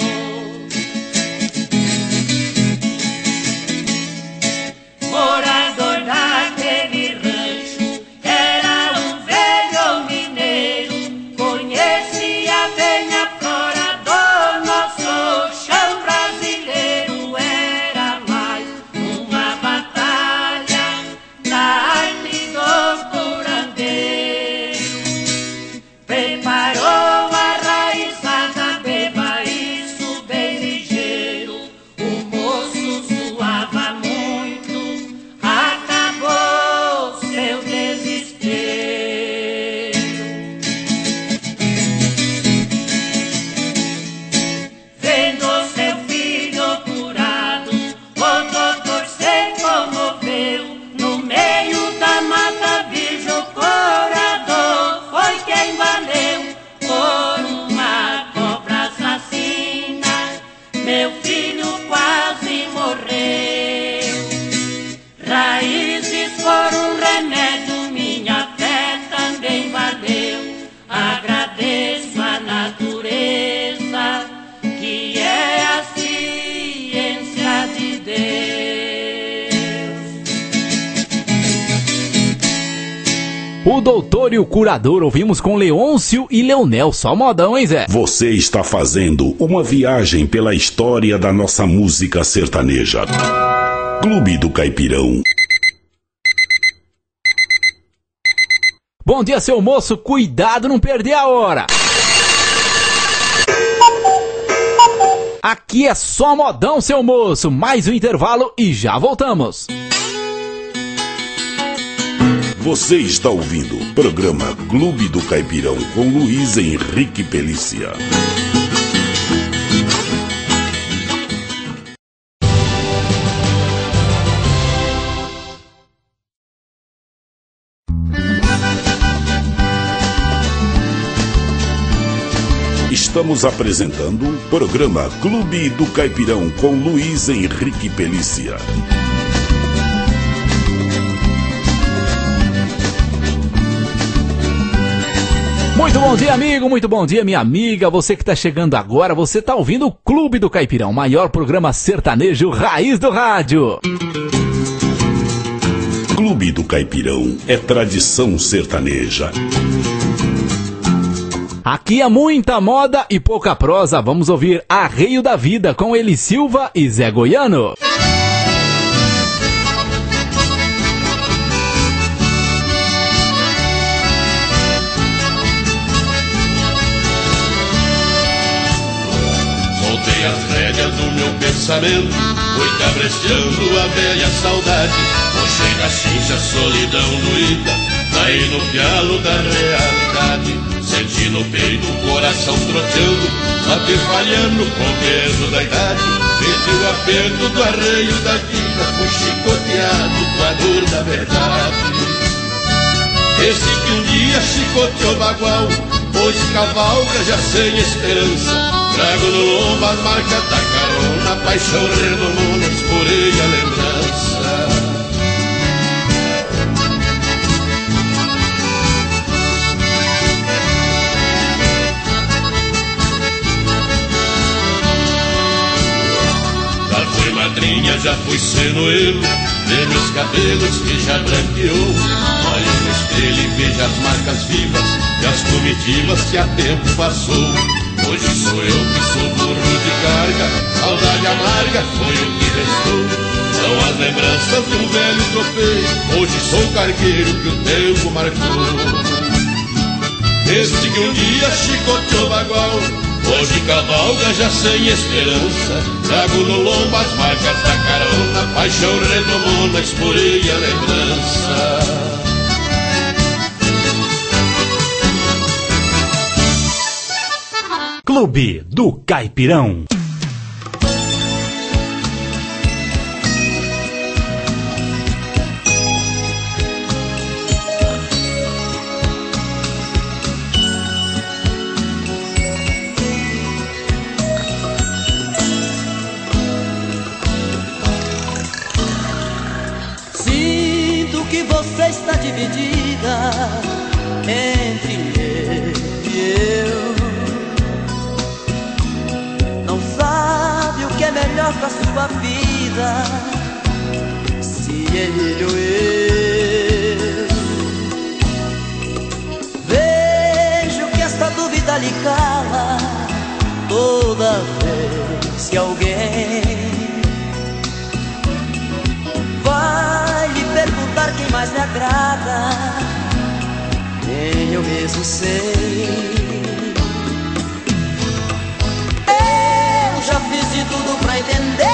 Morador daquele rancho era um velho mineiro, conhecia bem a flora do nosso chão brasileiro. Era mais uma batalha da arte do curandeiro. Preparou a raizada, beba isso bem ligeiro, o moço suava muito, acabou seu desespero. Vendo seu filho curado, o doutor se comoveu, no meio da mata virgem o corador foi quem valeu, por uma cobra assassina, meu filho quase morreu. Raízes foram um remédio, minha fé também valeu. Agradeço a natureza, que é a ciência de Deus. O doutor e o curador ouvimos com Leôncio e Leonel, só modão, hein, Zé? Você está fazendo uma viagem pela história da nossa música sertaneja. Clube do Caipirão. Bom dia, seu moço, cuidado não perder a hora. Aqui é só modão, seu moço, mais um intervalo e já voltamos. Você está ouvindo o programa Clube do Caipirão com Luiz Henrique Pelícia. Estamos apresentando o programa Clube do Caipirão com Luiz Henrique Pelícia. Muito bom dia, amigo, muito bom dia, minha amiga. Você que está chegando agora, você está ouvindo o Clube do Caipirão, maior programa sertanejo raiz do rádio. Clube do Caipirão é tradição sertaneja. Aqui é muita moda e pouca prosa. Vamos ouvir Arreio da Vida com Eli Silva e Zé Goiano. Soltei as rédeas do meu pensamento, fui cabreando a velha saudade. Puxei da chincha, solidão doída, caí no pialo da realidade. Senti no peito o coração troteando, bater falhando com o peso da idade. Senti o aperto do arreio da vida, fui chicoteado com a dor da verdade. Esse que um dia chicoteou bagual, hoje cavalga já sem esperança. Trago no lombo as marcas da carona, paixão redomona, esporei a lembrança. Madrinha, já fui senoeiro, vê meus cabelos que já branqueou. Olha no espelho e veja as marcas vivas e as comitivas que há tempo passou. Hoje sou eu que sou burro de carga, saudade amarga foi o que restou. São as lembranças de um velho tropeiro, hoje sou o cargueiro que o tempo marcou. Este que um dia chicoteou bagual, hoje cavalga já sem esperança. Trago no lombo as marcas da carona, paixão redomona, esporei a lembrança. Clube do Caipirão. Está dividida entre ele e eu. Não sabe o que é melhor pra sua vida, se ele ou eu. Vejo que esta dúvida lhe cala toda vez que alguém vai lhe perguntar quem mais me agrada, nem eu mesmo sei. Eu já fiz de tudo pra entender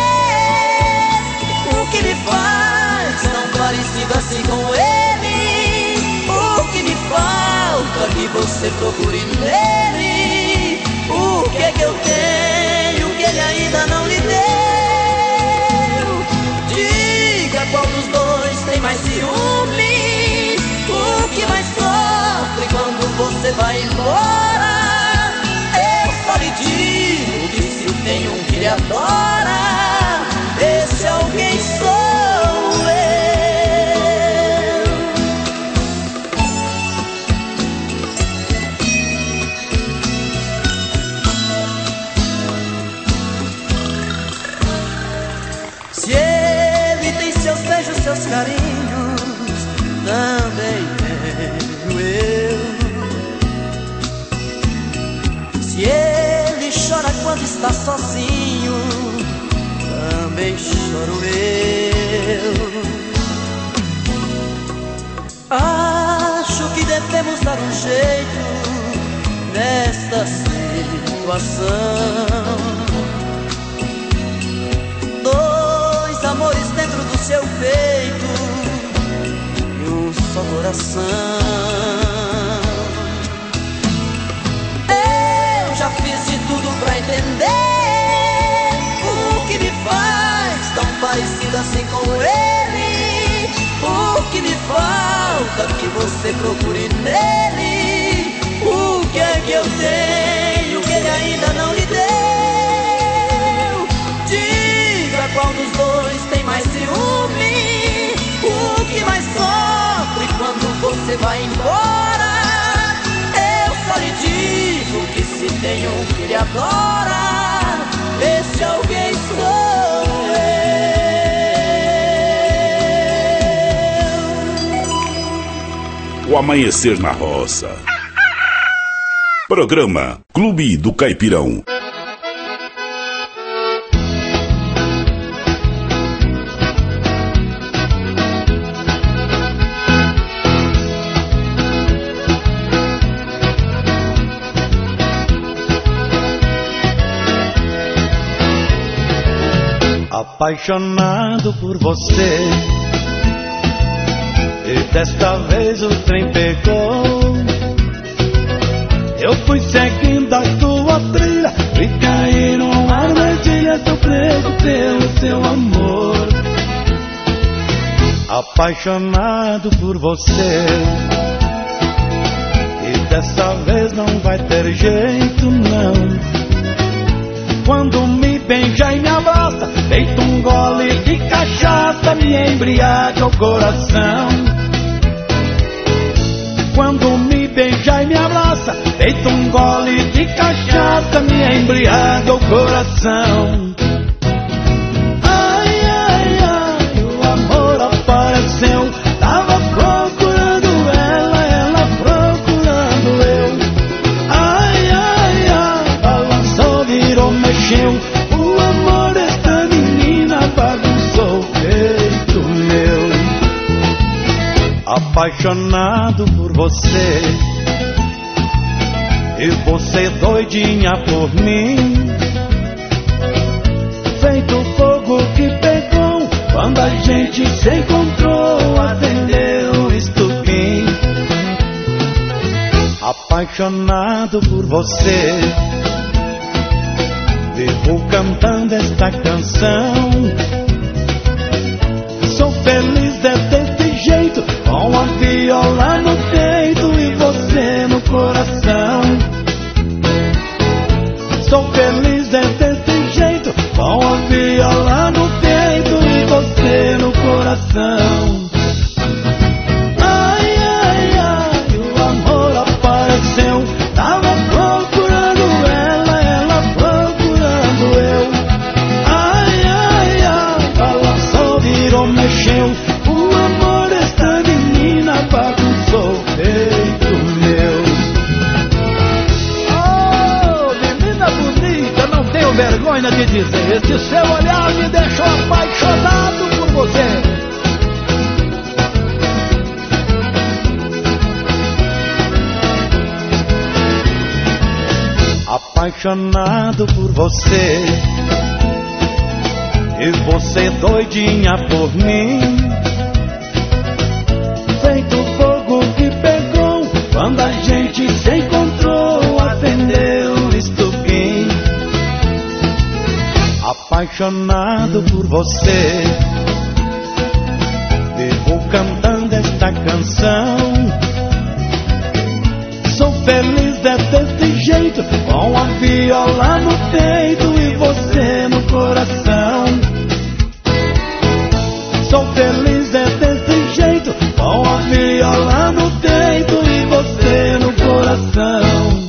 o que me faz tão parecido assim com ele. O que me falta que você procure nele. O que é que eu tenho que ele ainda não lhe deu? Qual dos dois tem mais ciúmes? O que mais sofre quando você vai embora? Eu só lhe digo que se eu tenho um que lhe adora, esse alguém sou eu. Se ele tem seus beijos, seus carinhos, também tenho eu. Se ele chora quando está sozinho, também choro eu. Acho que devemos dar um jeito nesta situação. Dois amores dentro do seu peito e um só coração. Eu já fiz de tudo pra entender o que me faz tão parecido assim com ele. O que me falta que você procure nele. O que é que eu tenho que ele ainda não lhe deu? Diga qual dos dois tem mais ciúme. O que mais sofre quando você vai embora? Eu só lhe que ele adora, esse alguém sou eu. O Amanhecer na Roça. Programa Clube do Caipirão. Apaixonado por você, e desta vez o trem pegou. Eu fui seguindo a tua trilha e caí numa armadilha, tô preso pelo seu amor. Apaixonado por você, e dessa vez não vai ter jeito não. Quando me beija e me abraça, feito um gole de cachaça, me embriaga o coração. Quando me beija e me abraça, feito um gole de cachaça, me embriaga o coração. Ai, ai, ai, o amor apareceu, tava procurando ela, ela procurando eu. Ai, ai, ai, balançou, virou, mexeu, o amor desta menina bagunçou o peito meu. Apaixonado por você, e você doidinha por mim, feito fogo que pegou quando a gente se encontrou, acendeu o estupim. Apaixonado por você, vivo cantando esta canção. Sou feliz de desse jeito, com a viola no peito e você no coração. Sou feliz de desse jeito, com a viola no peito e você no coração. Ai, ai, ai, o amor apareceu, tava procurando ela, ela procurando eu. Ai, ai, ai, balançou, virou, mexeu, o amor desta menina bagunçou o peito meu. Oh, menina bonita, não tenho vergonha de dizer, esse seu olhar me deixou apaixonado por você. Apaixonado por você, e você doidinha por mim, feito fogo que pegou quando a gente se encontrou, acendeu o estupim. Apaixonado por você, vivo cantando esta canção. Sou feliz de desse jeito, com a viola no peito e você no coração. Sou feliz de desse jeito, com a viola no peito e você no coração.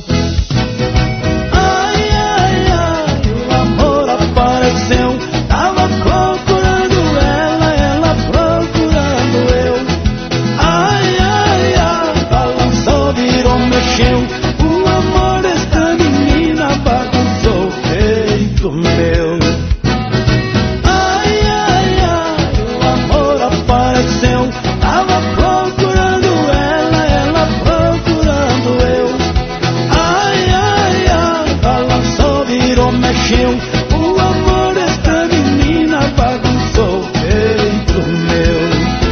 Ai, ai, ai, o amor apareceu, tava procurando ela, ela procurando eu. Ai, ai, ai, balançou, virou, mexeu, o amor desta menina bagunçou o peito meu. Ai, ai, ai, o amor apareceu, tava procurando ela, ela procurando eu. Ai, ai, ai, balançou, virou, mexeu, o amor desta menina bagunçou o peito meu.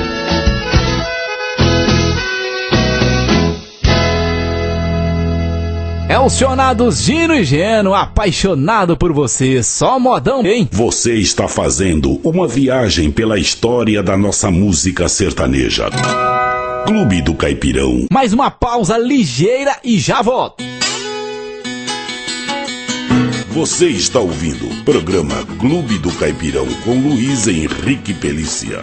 É o Cionados Gino e Geno, apaixonado por você, só modão, hein? Você está fazendo uma viagem pela história da nossa música sertaneja. Clube do Caipirão. Mais uma pausa ligeira e já volto. Você está ouvindo o programa Clube do Caipirão com Luiz Henrique Pelícia.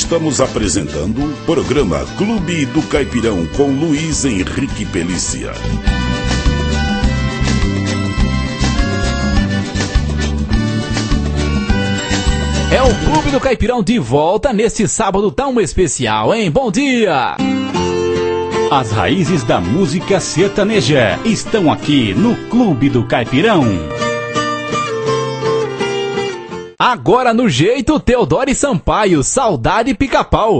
Estamos apresentando o programa Clube do Caipirão com Luiz Henrique Pelícia. É o Clube do Caipirão de volta neste sábado tão especial, hein? Bom dia! As raízes da música sertaneja estão aqui no Clube do Caipirão. Agora no jeito, Teodoro e Sampaio, Saudade Pica-Pau.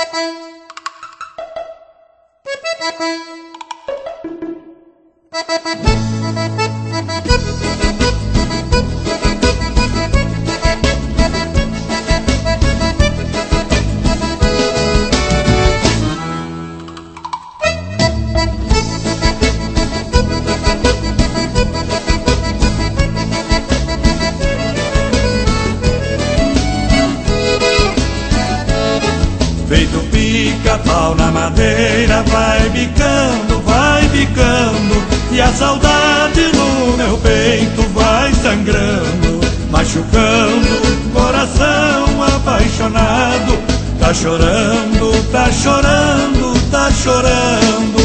Feito pica-pau na madeira, vai bicando, vai bicando, e a saudade no meu peito vai sangrando, machucando o coração apaixonado. Tá chorando, tá chorando, tá chorando.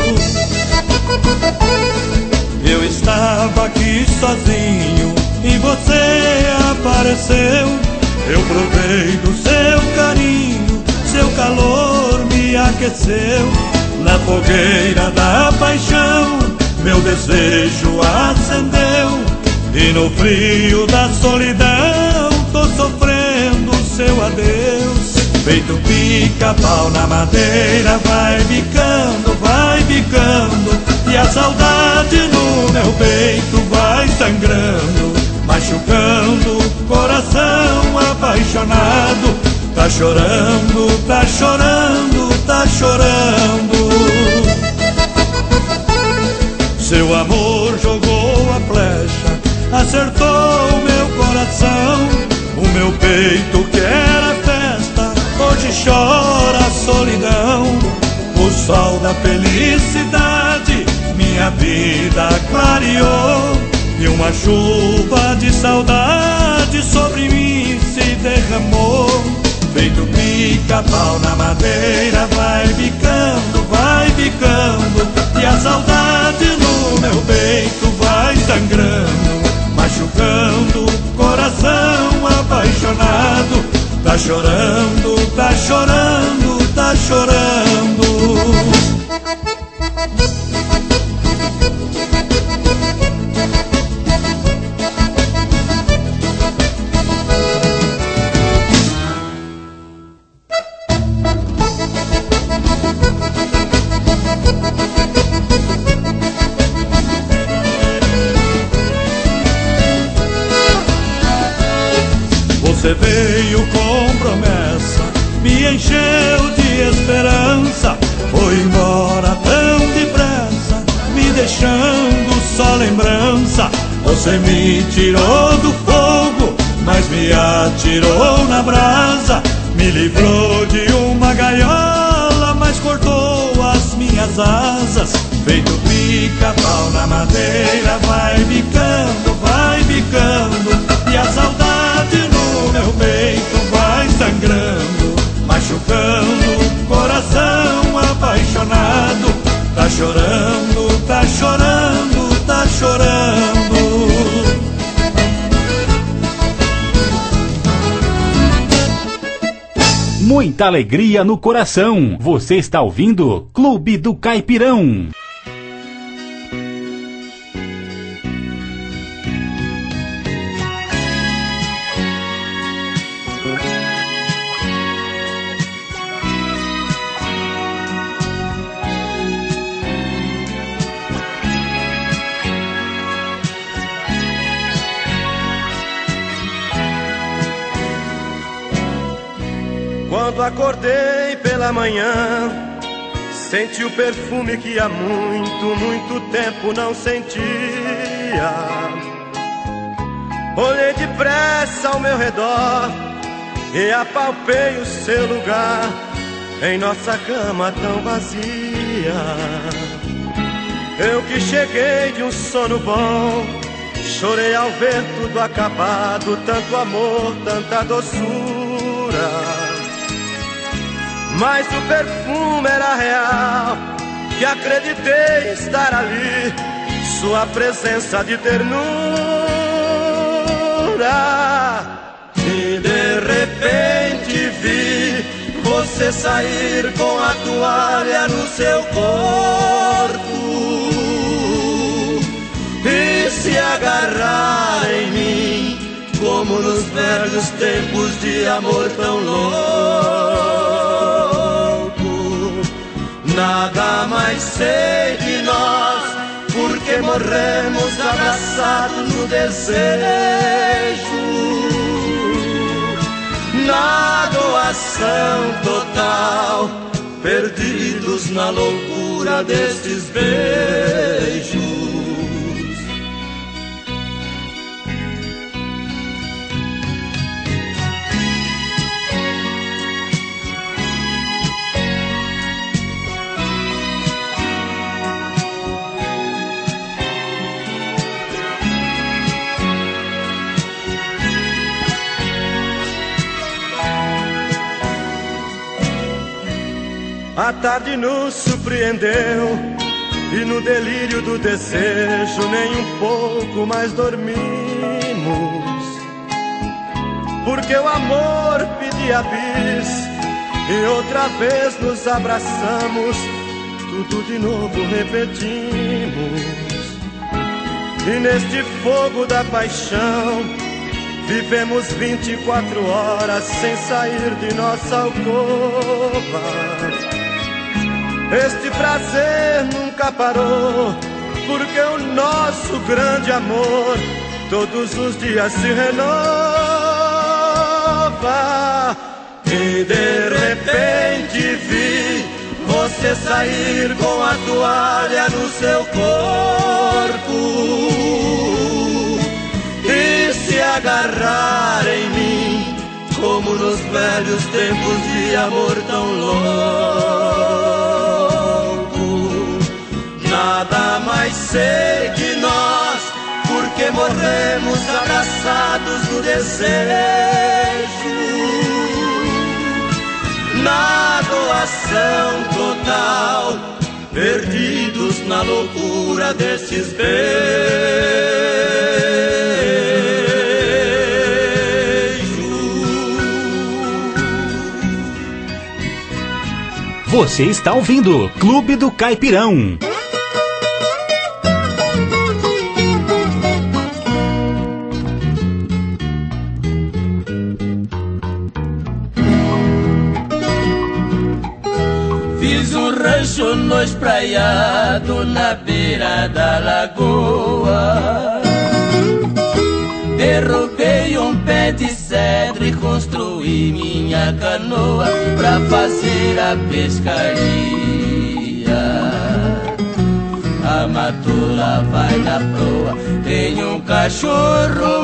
Eu estava aqui sozinho e você apareceu. Eu provei do seu carinho, seu calor me aqueceu. Na fogueira da paixão, meu desejo acendeu. E no frio da solidão, tô sofrendo seu adeus. Feito pica-pau na madeira, vai bicando, vai bicando, e a saudade no meu peito vai sangrando, machucando o coração apaixonado. Tá chorando, tá chorando, tá chorando. Seu amor jogou a flecha, acertou o meu coração. O meu peito que era festa, hoje chora a solidão. O sol da felicidade minha vida clareou, e uma chuva de saudade sobre mim se derramou. Feito pica-pau na madeira, vai bicando, vai bicando, e a saudade no meu peito vai sangrando, machucando o coração apaixonado. Tá chorando, tá chorando, tá chorando. Você veio com promessa, me encheu de esperança, foi embora tão depressa, me deixando só lembrança. Você me tirou do fogo, mas me atirou na brasa, me livrou de uma gaiola, mas cortou as minhas asas. Feito pica-pau na madeira, vai bicando, vai bicando, e a saudade no meu peito vai sangrando, machucando o coração apaixonado. Tá chorando, tá chorando, tá chorando. Muita alegria no coração. Você está ouvindo Clube do Caipirão. Quando acordei pela manhã, senti o perfume que há muito, muito tempo não sentia. Olhei depressa ao meu redor e apalpei o seu lugar em nossa cama tão vazia. Eu que cheguei de um sono bom, chorei ao ver tudo acabado, tanto amor, tanta doçura. mas o perfume era real, que acreditei estar ali, sua presença de ternura. E de repente vi você sair com a toalha no seu corpo e se agarrar em mim, como nos velhos tempos de amor tão louco. Nada mais sei de nós, porque morremos abraçados no desejo, na doação total, perdidos na loucura destes beijos. A tarde nos surpreendeu e no delírio do desejo nem um pouco mais dormimos, porque o amor pedia bis e outra vez nos abraçamos, tudo de novo repetimos. E neste fogo da paixão vivemos vinte e quatro horas sem sair de nossa alcova. Este prazer nunca parou, porque o nosso grande amor todos os dias se renova. E de repente vi você sair com a toalha no seu corpo e se agarrar em mim, como nos velhos tempos de amor tão louco. Nada mais sei que nós, porque morremos abraçados no desejo, na doação total, perdidos na loucura destes beijos. Você está ouvindo Clube do Caipirão. Fiz um rancho no espraiado na beira da lagoa. Derrubei um pé de cedro e construí minha canoa pra fazer a pescaria. A matula vai na proa, tem um cachorro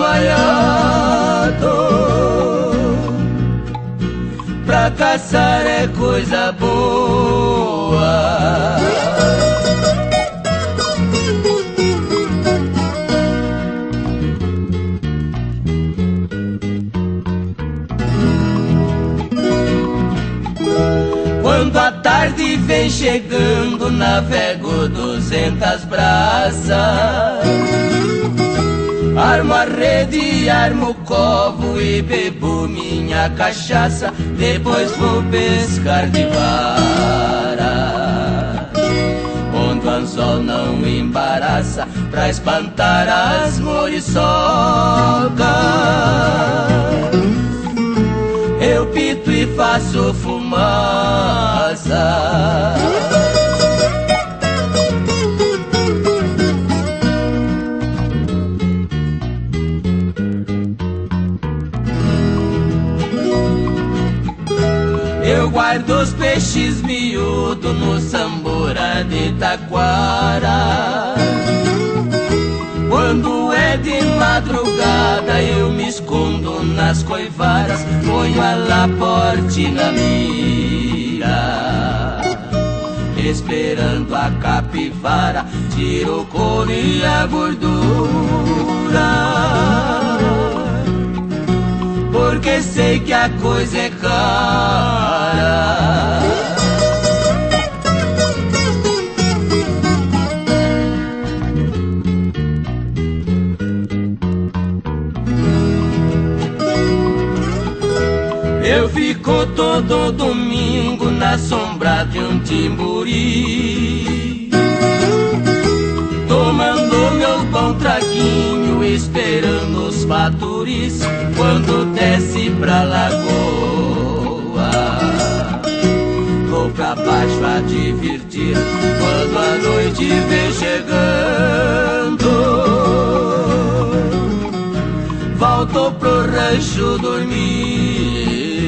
malhado. Pra caçar é coisa boa. Quando a tarde vem chegando, navego duzentas braças. Armo a rede, armo o covo e bebo minha cachaça. Depois vou pescar de vara, onde o anzol não embaraça, pra espantar as muriçocas. Eu pito e faço fumaça. Eu guardo os peixes miúdos no sambura de taquara. Quando é de madrugada eu me escondo nas coivaras, ponho a laporte na mira, esperando a capivara, tiro o couro e a gordura, porque sei que a coisa é cara. Eu fico todo domingo na sombra de um timburi, tomando meus bons traguinhos, esperando os faturis quando desce pra lagoa. Vou pra baixo a divertir quando a noite vem chegando. Volto pro rancho dormir.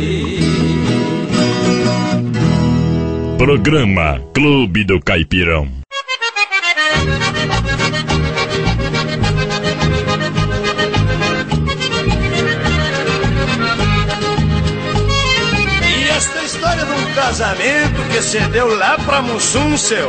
Programa Clube do Caipirão. E esta história de um casamento que se deu lá pra Mussum, seu?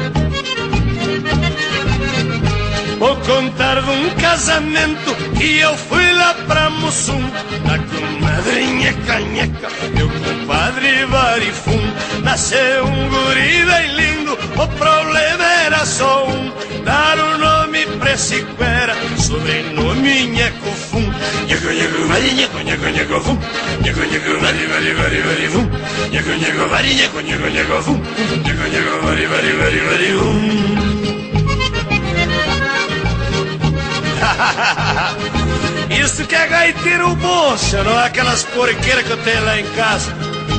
Vou contar de um casamento que eu fui lá pra Mussum, da comadrinha Canheca, meu compadre Varifum. Nasceu um guri bem lindo, o problema era só um: dar o nome pra esse cuera, sobrenome Nhecofum. Nheco, nheco, vari, nheco, nheco, nhecofum. Nheco, nheco, vari, vari, vari, vari, fum. Nheco, nheco, vari, nheco, nheco, nhecofum. Nheco, nheco, vari, vari, vari, vari, fum. Isso que é gaiteiro bom, senhor, não é aquelas porqueiras que eu tenho lá em casa.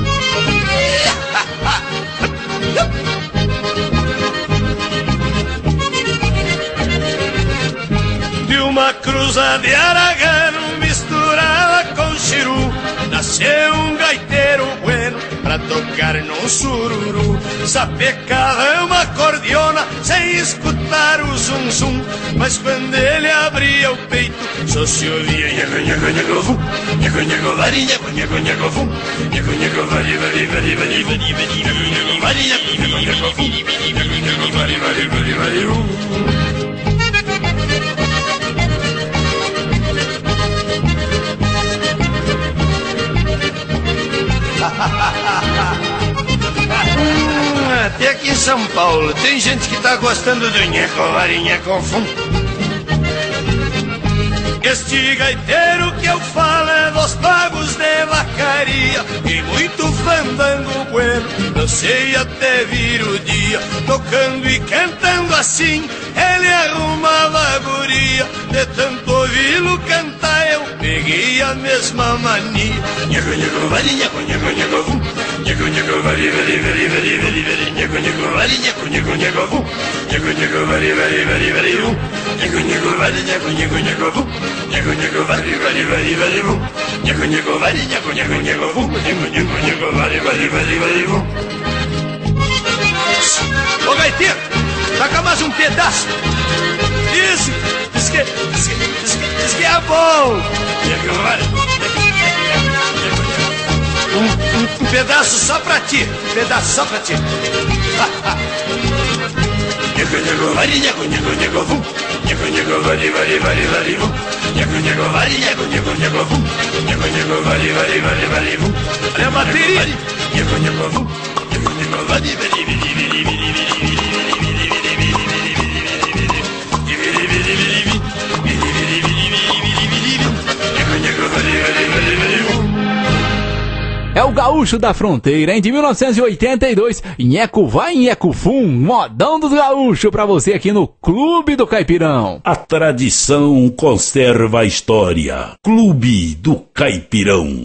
De uma cruza de aragano misturada com chiru, nasceu um gaiteiro bueno pra tocar num sururu. Sapecava uma cordiona sem escutar o zum zum, mas quando ele abria o peito só se ouvia nheco, nheco, nheco, fum. Nheco, nheco, vari, nheco, nheco, nheco, fum. Nheco, nheco, vari, vari, vari, vari, vari, vari, vari, vari, nheco, nheco, nheco, fum. Nheco, nheco, vari, vari, vari, vari, fum. Até aqui em São Paulo tem gente que tá gostando do nheco, vari, nheco, fum. Este gaiteiro que eu falo é dos pagos de vacaria e muito fandango bueno, eu sei até vir o dia. Tocando e cantando assim, ele arrumava a guria. De tanto ouvi-lo cantar, eu peguei a mesma mania. Nheco, nheco, vari, nheco, nheco, nheco, fum. Nheco, nheco, vari, vari, vari, vari, vari, vari, nheco, nheco, vari, nheco, nheco, nheco, fum. Nheco, nheco, vari, vari, vari, vari, fum. Nheco, nheco, vari, nheco, nheco, nheco, fum. Nheco, nheco, vari, vari, vari, vari, fum. Nheco, nheco, vari, nheco, nheco, nheco, fum. Nheco, nheco, nheco, vari, vari, vari, vari, fum. Ô gaiteiro, taca mais um pedaço. Isso, diz que, diz que, diz que, diz que é bom. Nheco, vari. Um, um, um pedaço só pra ti, um pedaço só pra ti. Nheco, nheco, vari, nheco, nheco, nheco, fum. Nheco, nheco, vari, vari, vari, vari, fum. Nheco, nheco, vari, nheco, nheco, nheco, fum. Nheco, nheco, vari, vari, vari, vari, fum. Olha a bateria. Nheco, nheco, fum. Nheco, nheco, vari, vari, vari, vari, vari, vari, É o gaúcho da fronteira, hein? De mil novecentos e oitenta e dois, Nheco vai, Nheco fum, modão do gaúcho pra você aqui no Clube do Caipirão. A tradição conserva a história. Clube do Caipirão.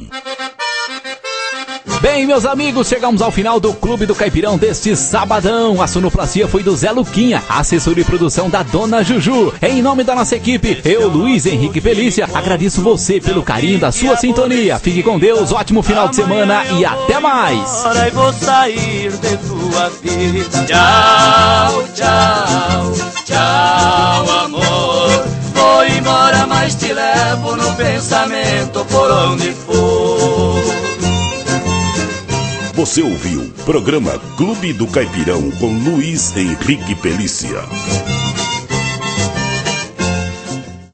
Bem, meus amigos, chegamos ao final do Clube do Caipirão deste sabadão. A sonoplastia foi do Zé Luquinha, a assessoria e produção da Dona Juju. Em nome da nossa equipe, eu, Luiz Henrique Pelícia, agradeço você pelo carinho da sua sintonia. Fique com Deus, ótimo final de semana e até mais. Agora eu vou sair de tua vida. Tchau, tchau, tchau, amor. Vou embora, mas te levo no pensamento por onde for. Você ouviu o programa Clube do Caipirão com Luiz Henrique Pelícia.